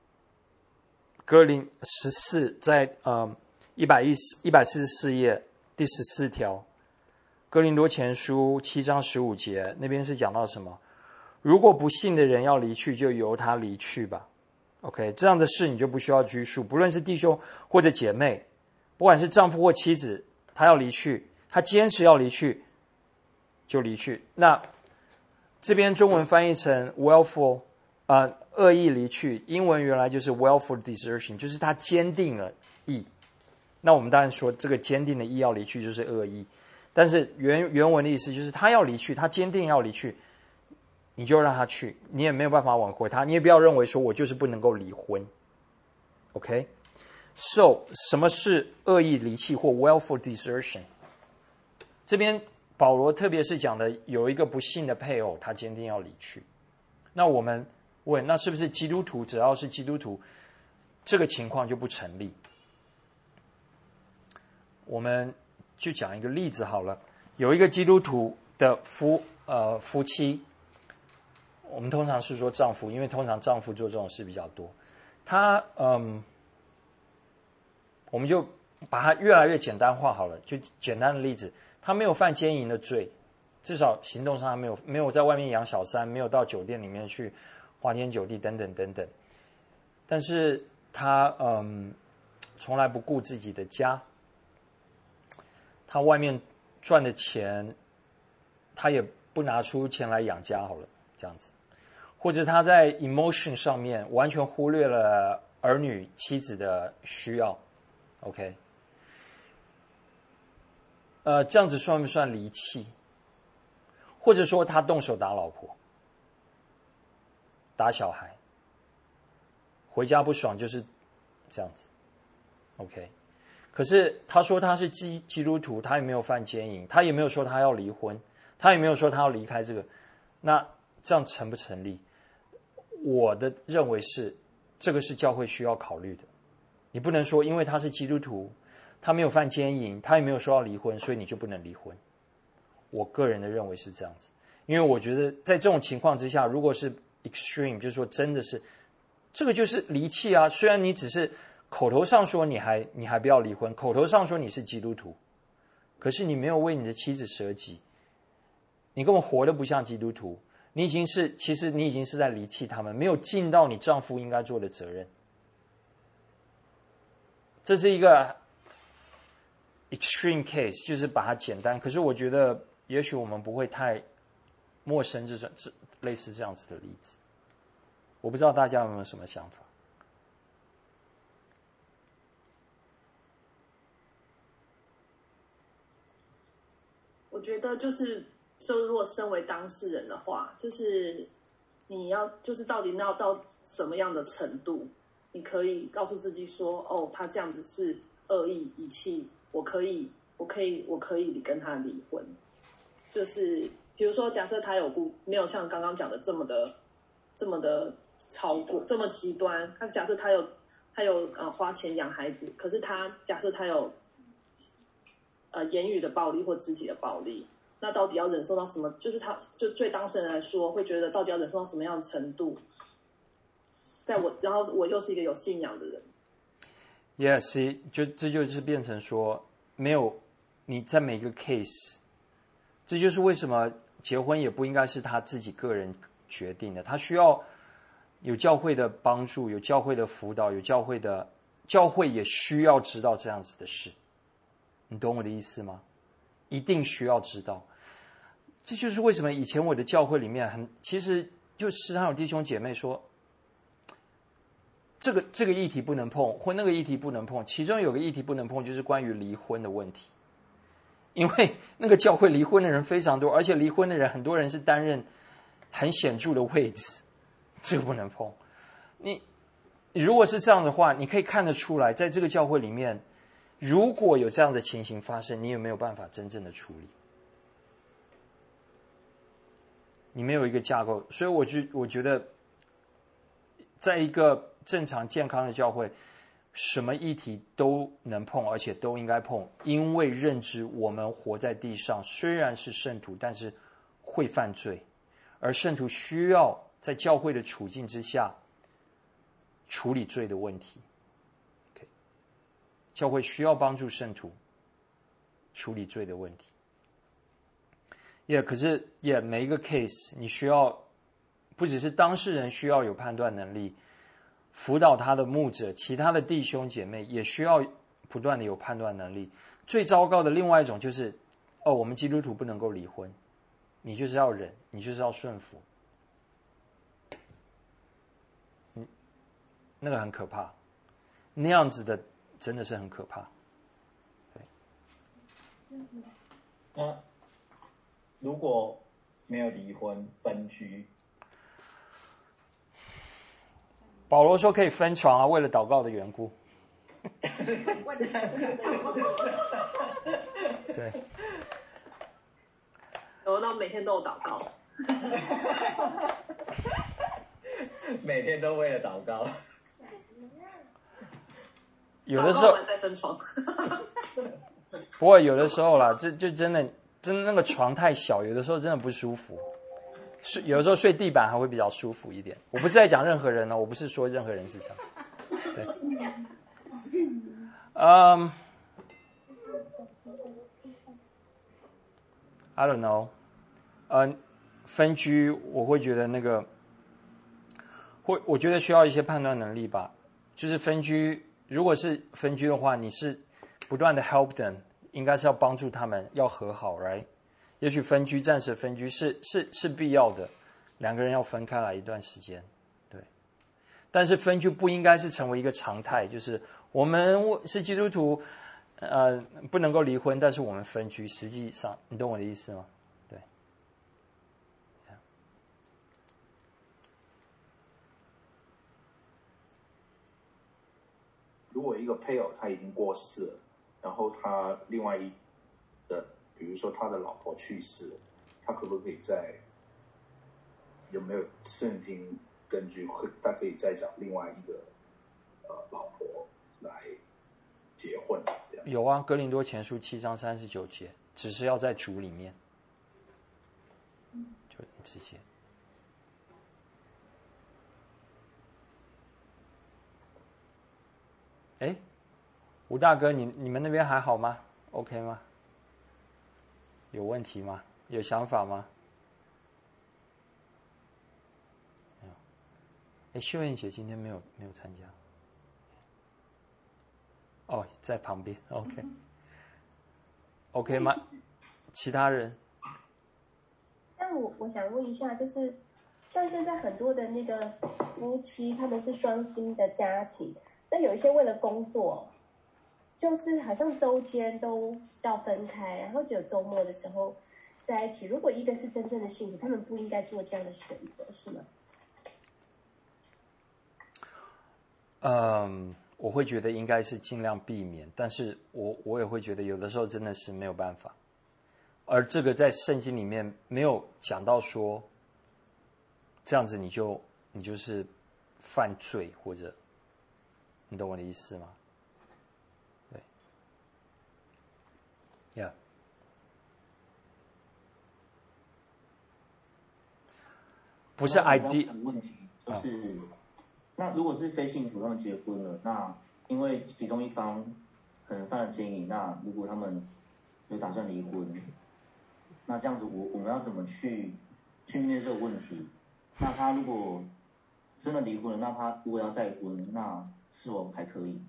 哥林14在144页第14条，哥林多前书7章15节，那边是讲到什么？如果不信的人要离去，就由他离去吧。OK， 这样的事你就不需要拘束，不论是弟兄或者姐妹，不管是丈夫或妻子，他要离去，他坚持要离去，就离去。那这边中文翻译成 willful， 恶意离去，英文原来就是 willful desertion， 就是他坚定了意。那我们当然说这个坚定的意要离去就是恶意，但是原文的意思就是他要离去，他坚定要离去，你就让他去，你也没有办法挽回他，你也不要认为说我就是不能够离婚。OK， So 什么是恶意离弃或 willful desertion？ 这边保罗特别是讲的有一个不信的配偶，他坚定要离去。那我们问，那是不是基督徒只要是基督徒，这个情况就不成立？我们就讲一个例子好了。有一个基督徒的夫妻，我们通常是说丈夫，因为通常丈夫做这种事比较多。我们就把它越来越简单化好了。就简单的例子，他没有犯奸淫的罪，至少行动上他没有在外面养小三，没有到酒店里面去花天酒地等等等等。但是他从来不顾自己的家，他外面赚的钱，他也不拿出钱来养家好了，这样子。或者他在 emotion 上面完全忽略了儿女妻子的需要。OK， 这样子算不算离弃？或者说他动手打老婆、打小孩，回家不爽就是这样子。OK， 可是他说他是基督徒，他也没有犯奸淫，他也没有说他要离婚，他也没有说他要离开这个，那这样成不成立？我的认为是，这个是教会需要考虑的。你不能说因为他是基督徒，他没有犯奸淫，他也没有说要离婚，所以你就不能离婚。我个人的认为是这样子，因为我觉得在这种情况之下，如果是 extreme， 就是说真的是这个就是离弃啊。虽然你只是口头上说你还不要离婚，口头上说你是基督徒，可是你没有为你的妻子舍己，你根本活得不像基督徒，其实你已经是在离弃他们，没有尽到你丈夫应该做的责任。这是一个 extreme case， 就是把它简单。可是我觉得，也许我们不会太陌生类似这样子的例子。我不知道大家有没有什么想法？ 我觉得就是如果身为当事人的话，就是你要就是到底要到什么样的程度？你可以告诉自己说，哦，他这样子是恶意遗弃，我可以跟他离婚。就是比如说，假设他没有像刚刚讲的这么的超过这么极端，他假设他有花钱养孩子，可是假设他有言语的暴力或肢体的暴力，那到底要忍受到什么？就是就对当事人来说，会觉得到底要忍受到什么样的程度？然后我又是一个有信仰的人。 Yes， 这就是变成说，没有你在每个 case， 这就是为什么结婚也不应该是他自己个人决定的，他需要有教会的帮助，有教会的辅导，教会也需要知道这样子的事。你懂我的意思吗？一定需要知道。这就是为什么以前我的教会里面其实就时常有弟兄姐妹说，这个议题不能碰，或那个议题不能碰。其中有个议题不能碰，就是关于离婚的问题。因为那个教会离婚的人非常多，而且离婚的人很多人是担任很显著的位置，这个不能碰。你如果是这样的话，你可以看得出来，在这个教会里面，如果有这样的情形发生，你有没有办法真正的处理？你没有一个架构，所以我觉得，在一个正常健康的教会，什么议题都能碰，而且都应该碰，因为认知我们活在地上，虽然是圣徒，但是会犯罪，而圣徒需要在教会的处境之下处理罪的问题。教会需要帮助圣徒， 处理罪的问题。可是每一个 case 你需要，不只是当事人需要有判断能力，辅导他的牧者，其他的弟兄姐妹也需要不断的有判断能力。最糟糕的另外一种就是，我们基督徒不能够离婚，你就是要忍，你就是要顺服。那个很可怕，那样子的真的是很可怕。对。 那如果没有离婚分居， 保罗说可以分床啊，为了祷告的缘故。对。 然后到每天都有祷告。 每天都为了祷告。 有的时候再分床。 不过有的时候啦，就真的那个床太小，有的时候真的不舒服。有的时候睡地板还会比较舒服一点。我不是在讲任何人哦，我不是说任何人是这样子。对。I don't know。分居我会觉得那个我觉得需要一些判断能力吧。就是分居，如果是分居的话，你是不断的 help them， 应该是要帮助他们要和好 ，right？ 也许暂时分居是必要的，两个人要分开来一段时间，对。但是分居不应该是成为一个常态，就是我们是基督徒，不能够离婚，但是我们分居，实际上你懂我的意思吗？对。 如果一个配偶他已经过世了，然后他另外比如说他的老婆去世了，他可不可以有没有圣经根据他可以再找另外一个老婆来结婚？ 有啊，哥林多前书7章39节，只是要在主里面，就很直接。吴大哥，你们那边还好吗 ？OK 吗？有问题吗？有想法吗？没有。秀燕姐今天没有参加。在旁边 OK 吗？其他人？ 但我想问一下，就是像现在很多的那个夫妻，他们是双薪的家庭，那有一些为了工作，就是好像周间都要分开，然后只有周末的时候在一起。如果一个是真正的信徒，他们不应该做这样的选择，是吗？ 我会觉得应该是尽量避免，但是我也会觉得有的时候真的是没有办法。而这个在圣经里面没有讲到说，这样子你就是犯罪，或者你懂我的意思吗？对 ，Yeah。不是 ID 问题就是。那如果是非信徒他们结婚了，那因为其中一方可能犯了奸淫，那如果他们有打算离婚，那这样子我们要怎么去面对这个问题？那他如果真的离婚了，那他如果要再婚，那是否还可以？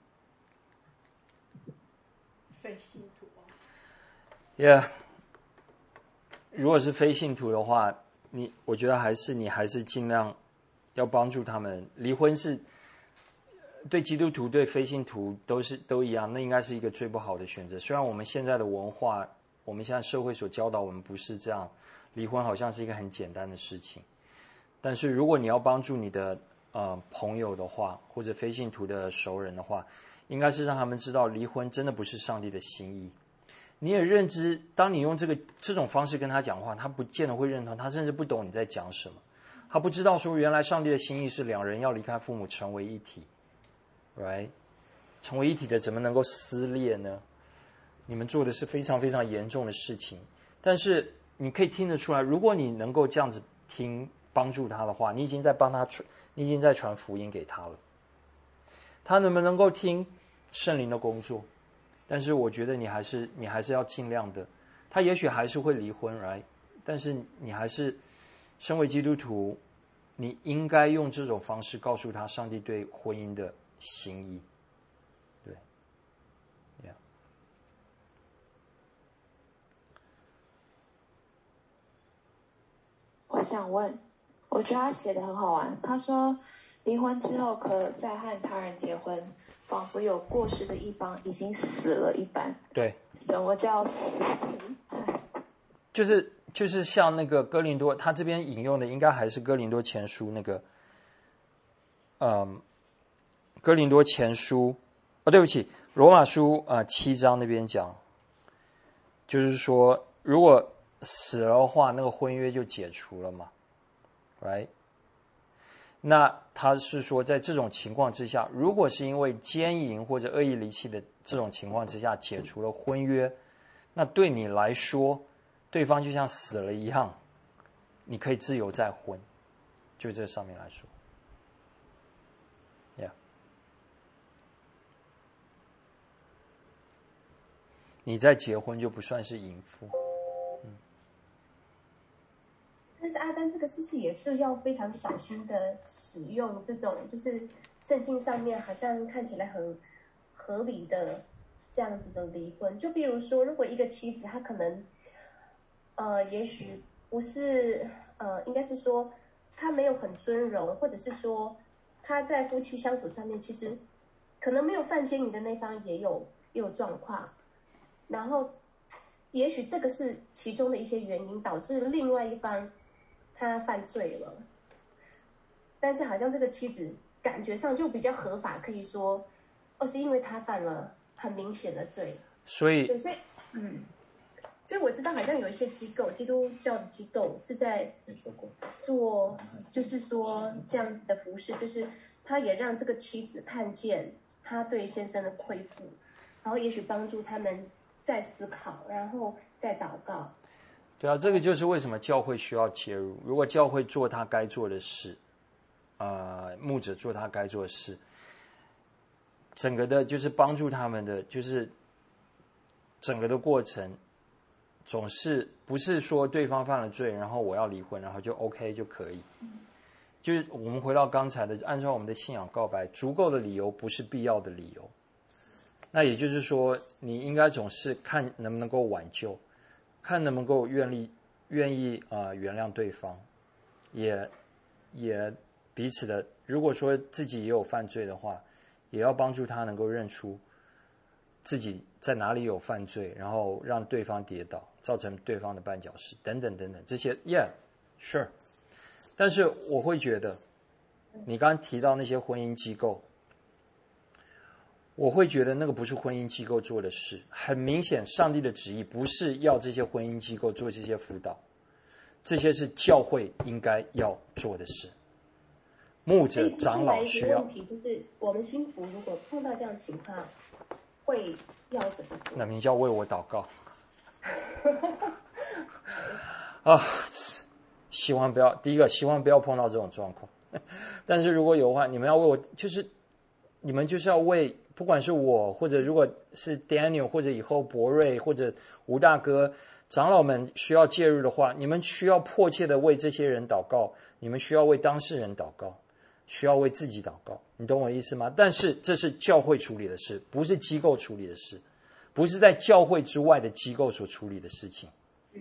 非信徒 ？Yeah， 如果是非信徒的话，我觉得你还是尽量要帮助他们。离婚是对基督徒对非信徒都一样，那应该是一个最不好的选择。虽然我们现在的文化，我们现在社会所教导我们不是这样，离婚好像是一个很简单的事情。但是如果你要帮助你的朋友的话，或者非信徒的熟人的话，应该是让他们知道离婚真的不是上帝的心意。你也认知，当你用这种方式跟他讲话，他不见得会认同，他甚至不懂你在讲什么。他不知道说原来上帝的心意是两人要离开父母成为一体 ，right？ 成为一体的怎么能够撕裂呢？你们做的是非常非常严重的事情。但是你可以听得出来，如果你能够这样子帮助他的话，你已经在传福音给他了。他能不能够听圣灵的工作？ 但是我觉得你还是要尽量的，他也许还是会离婚 ，right？ 但是你还是身为基督徒，你应该用这种方式告诉他上帝对婚姻的心意。对 ，yeah。 我想问，我觉得他写的很好玩。他说，离婚之后可再和他人结婚，仿佛有过世的一方已经死了一般。 对， 什么叫死？ 就是像那个哥林多，他这边引用的应该还是哥林多前书那个，哥林多前书，对不起，罗马书7章那边讲，就是说如果死了的话，那个婚约就解除了嘛 ，right？ 那他是说，在这种情况之下，如果是因为奸淫或者恶意离弃的这种情况之下解除了婚约，那对你来说，对方就像死了一样，你可以自由再婚，就这上面来说 ，yeah。你再结婚就不算是淫妇。 但是阿丹这个是不是也是要非常小心的使用这种，就是圣经上面好像看起来很合理的这样子的离婚？就比如说，如果一个妻子她可能，也许不是，应该是说她没有很尊荣，或者是说她在夫妻相处上面其实可能没有犯奸淫的那方也有状况，然后也许这个是其中的一些原因导致另外一方他犯罪了，但是好像这个妻子感觉上就比较合法，可以说，是因为他犯了很明显的罪。 所以， 所以我知道好像有一些机构，基督教的机构是在做，就是说这样子的服事，就是他也让这个妻子看见他对先生的亏负，然后也许帮助他们再思考，然后再祷告。 对啊，这个就是为什么教会需要介入。如果教会做他该做的事，牧者做他该做的事，整个的就是帮助他们的，就是整个的过程，总是不是说对方犯了罪，然后我要离婚，然后就 OK 就可以。就是我们回到刚才的，按照我们的信仰告白，足够的理由不是必要的理由。那也就是说，你应该总是看能不能够挽救。看能不能够愿意原谅对方，也彼此的，如果说自己也有犯罪的话，也要帮助他能够认出自己在哪里有犯罪，然后让对方跌倒，造成对方的绊脚石等等等等这些 ，yeah sure。但是我会觉得，你刚刚提到那些婚姻机构。我会觉得那个不是婚姻机构做的事，很明显，上帝的旨意不是要这些婚姻机构做这些辅导，这些是教会应该要做的事。牧者、长老需要。 问题就是我们新福如果碰到这样的情况，会要怎么做？ 那你就要为我祷告。希望不要，第一个希望不要碰到这种状况，但是如果有的话，你们要为我，就是你们就是要为。不管是我，或者如果是 Daniel， 或者以后博瑞，或者吴大哥，长老们需要介入的话，你们需要迫切的为这些人祷告，你们需要为当事人祷告，需要为自己祷告，你懂我意思吗？但是这是教会处理的事，不是机构处理的事，不是在教会之外的机构所处理的事情。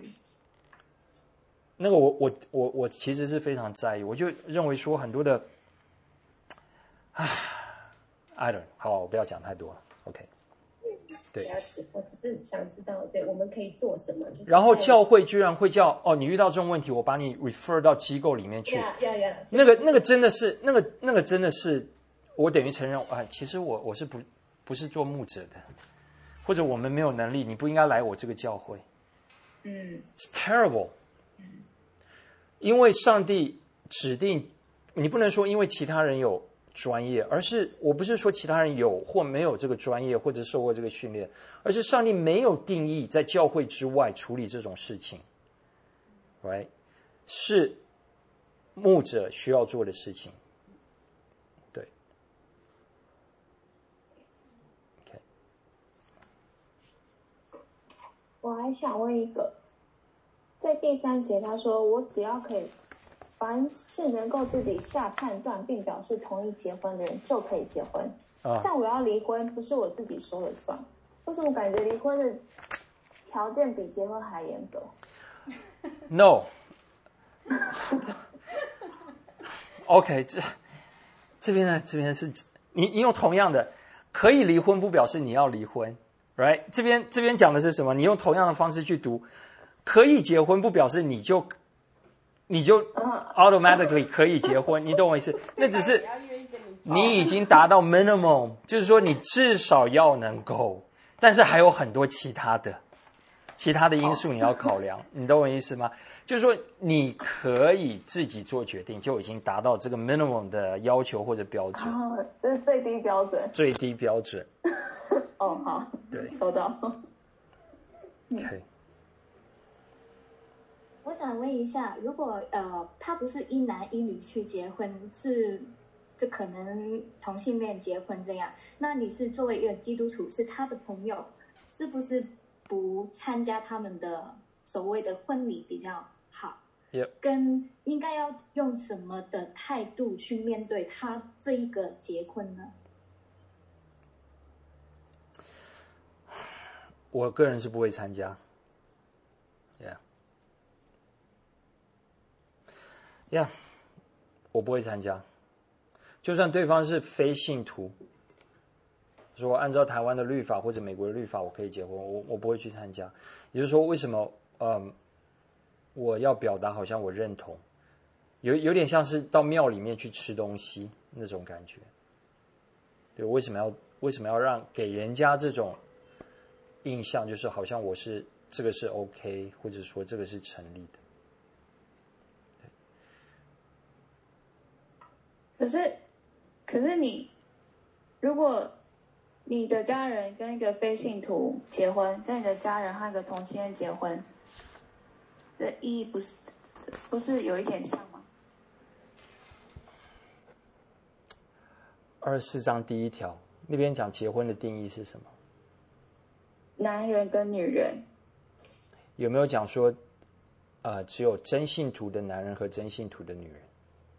那个我其实是非常在意，我就认为说很多的，I don't know， 好，我不要讲太多了 ，OK。对， 我只是想知道，对，我们可以做什么？ 然后教会居然会叫你遇到这种问题，我把你 refer 到机构里面去。那个真的是，那个真的是，我等于承认，其实我是不是做牧者的，或者我们没有能力，你不应该来我这个教会。It's terrible。因为上帝指定，你不能说因为其他人有专业，而是我不是说其他人有或没有这个专业或者受过这个训练，而是上帝没有定义在教会之外处理这种事情 ，right？ 是牧者需要做的事情，对 ，OK。 我还想问一个，在第3节他说我只要可以，凡是能够自己下判断并表示同意结婚的人就可以结婚。但我要离婚不是我自己说了算，为什么感觉离婚的条件比结婚还严格 ？No 。OK， 这边是你用同样的，可以离婚不表示你要离婚 ，right？ 这边讲的是什么？你用同样的方式去读，可以结婚不表示你就 automatically 可以结婚，你懂我意思？那只是你已经达到 minimum， 就是说你至少要能够，但是还有很多其他的因素你要考量，你懂我意思吗？就是说你可以自己做决定，就已经达到这个 minimum 的要求或者标准。 这是最低标准。最低标准。 好， 对， 收到。 OK。 我想问一下，如果他不是一男一女去结婚，这可能同性恋结婚这样，那你是作为一个基督徒，是他的朋友，是不是不参加他们的所谓的婚礼比较好？ Yep. 跟应该要用什么的态度去面对他这一个结婚呢？ 我个人是不会参加。Yeah， 我不会参加。就算对方是非信徒，说按照台湾的律法或者美国的律法，我可以结婚，我不会去参加。也就是说，为什么我要表达好像我认同，有点像是到庙里面去吃东西那种感觉。对，为什么要让给人家这种印象，就是好像这个是 OK， 或者说这个是成立的。 可是你，如果你的家人跟一个非信徒结婚，跟你的家人和一个同性恋结婚，这意义不是有一点像吗 ？24章第1条那边讲结婚的定义是什么？ 男人跟女人。 有没有讲说，只有真信徒的男人和真信徒的女人？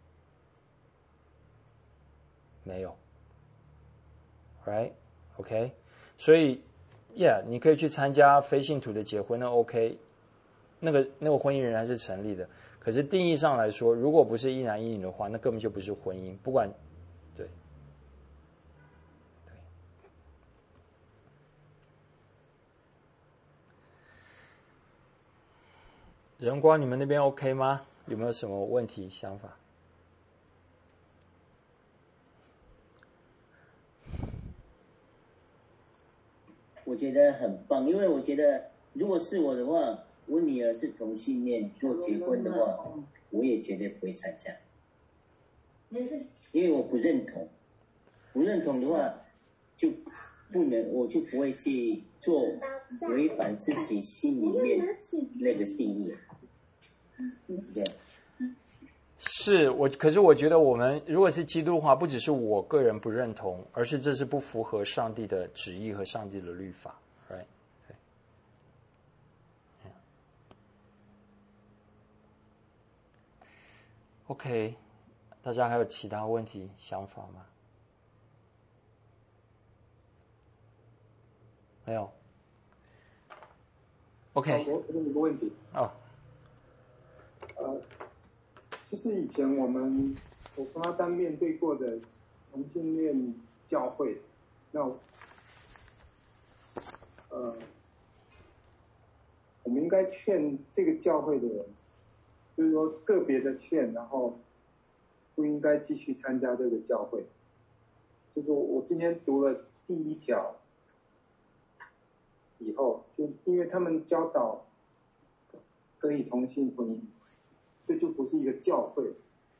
没有 ，right？ OK， 所以 ，yeah， 你可以去参加非信徒的结婚，那 OK， 那个婚姻仍然是成立的。可是定义上来说，如果不是一男一女的话，那根本就不是婚姻。不管，对，人光，你们那边 OK 吗？有没有什么问题、想法？ 我觉得很棒，因为我觉得如果是我的话，我女儿是同性恋做结婚的话，我也绝对不会参加，因为我不认同。不认同的话，我就不会去做违反自己心里面那个定义。这样。 可是我觉得我们如果是基督的话，不只是我个人不认同，而是这是不符合上帝的旨意和上帝的律法 ，right？ 对。OK， 大家还有其他问题、想法吗？没有。OK。 我问你个问题。就是以前我跟阿丹面对过的同性恋教会，那我们应该劝这个教会的人，就是说个别的劝，然后不应该继续参加这个教会。就是说我今天读了第1条以后，就是因为他们教导可以同性婚姻。这就不是一个教会。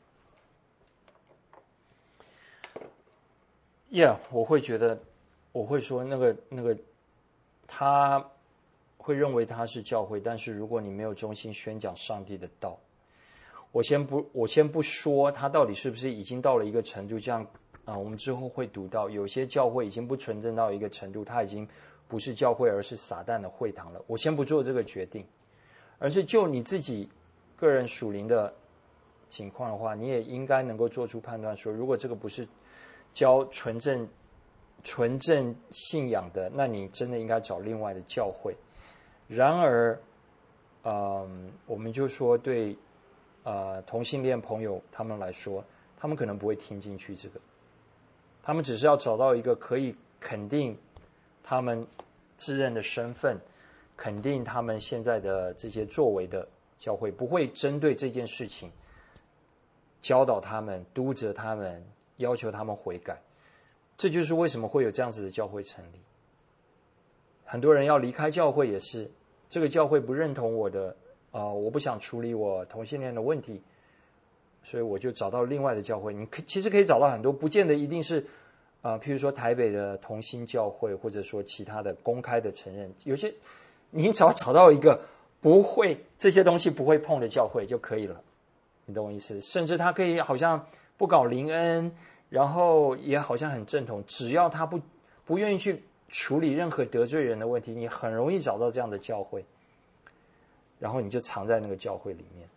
我会觉得，我会说那个，他会认为他是教会，但是如果你没有忠心宣讲上帝的道，我先不说他到底是不是已经到了一个程度，这样我们之后会读到有些教会已经不纯正到一个程度，他已经不是教会，而是撒旦的会堂了。我先不做这个决定，而是就你自己个人属灵的情况的话，你也应该能够做出判断说，如果这个不是教纯正信仰的，那你真的应该找另外的教会。然而我们就说对同性恋朋友他们来说，他们可能不会听进去这个，他们只是要找到一个可以肯定他们自认的身份，肯定他们现在的这些作为的教会，不会针对这件事情教导他们、督责他们、要求他们悔改。这就是为什么会有这样子的教会成立。很多人要离开教会也是，这个教会不认同我的我不想处理我同性恋的问题，所以我就找到另外的教会。你其实可以找到很多，不见得一定是譬如说台北的同心教会，或者说其他的公开的承认，有些你只要找到一个不会这些东西不会碰的教会就可以了，你懂我意思？甚至他可以好像不搞灵恩，然后也好像很正统，只要他不愿意去处理任何得罪人的问题，你很容易找到这样的教会，然后你就藏在那个教会里面。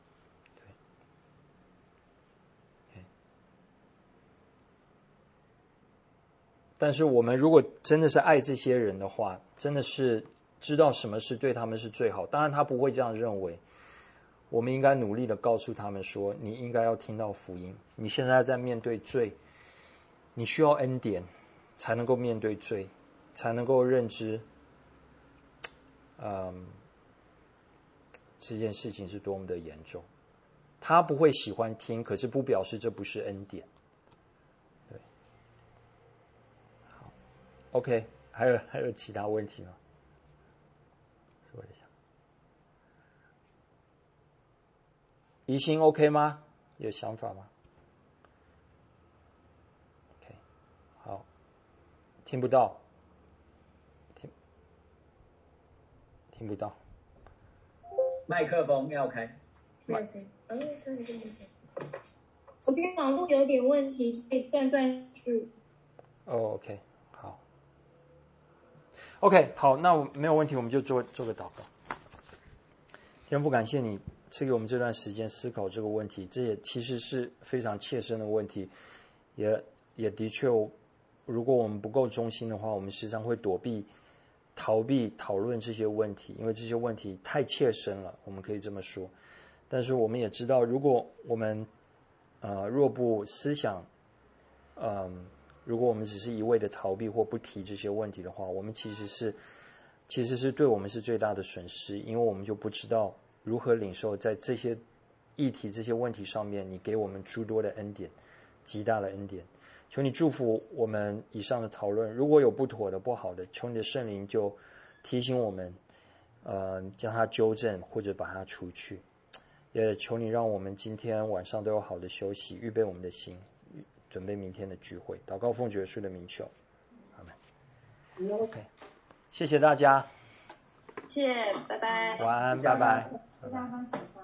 但是我们如果真的是爱这些人的话，真的是知道什么是对他们是最好，当然他不会这样认为，我们应该努力的告诉他们说，你应该要听到福音，你现在在面对罪，你需要恩典才能够面对罪，才能够认知这件事情是多么的严重。他不会喜欢听，可是不表示这不是恩典。对，好 ，OK， 还有其他问题吗？我在想，宜兴 OK 吗？有想法吗 ？OK， 好，听不到，听不到。 麦克风要开。 没有声音。我今天网络有点问题，所以断续。 OK， 好。OK， 好，那没有问题，我们就做个祷告。天父，感谢你赐给我们这段时间思考这个问题，这也其实是非常切身的问题，也的确，如果我们不够忠心的话，我们时常会逃避讨论这些问题，因为这些问题太切身了，我们可以这么说。但是我们也知道，如果我们若不思想，如果我们只是一味的逃避或不提这些问题的话，我们其实是对我们是最大的损失，因为我们就不知道如何领受在这些议题、这些问题上面，你给我们诸多的恩典，极大的恩典。求你祝福我们以上的讨论，如果有不妥的、不好的，求你的圣灵就提醒我们，将它纠正或者把它除去。也求你让我们今天晚上都有好的休息，预备我们的心，准备明天的聚会。祷告奉主耶稣的名求，阿们。OK， 谢谢大家， 谢谢，拜拜， 晚安，拜拜。 大家放手。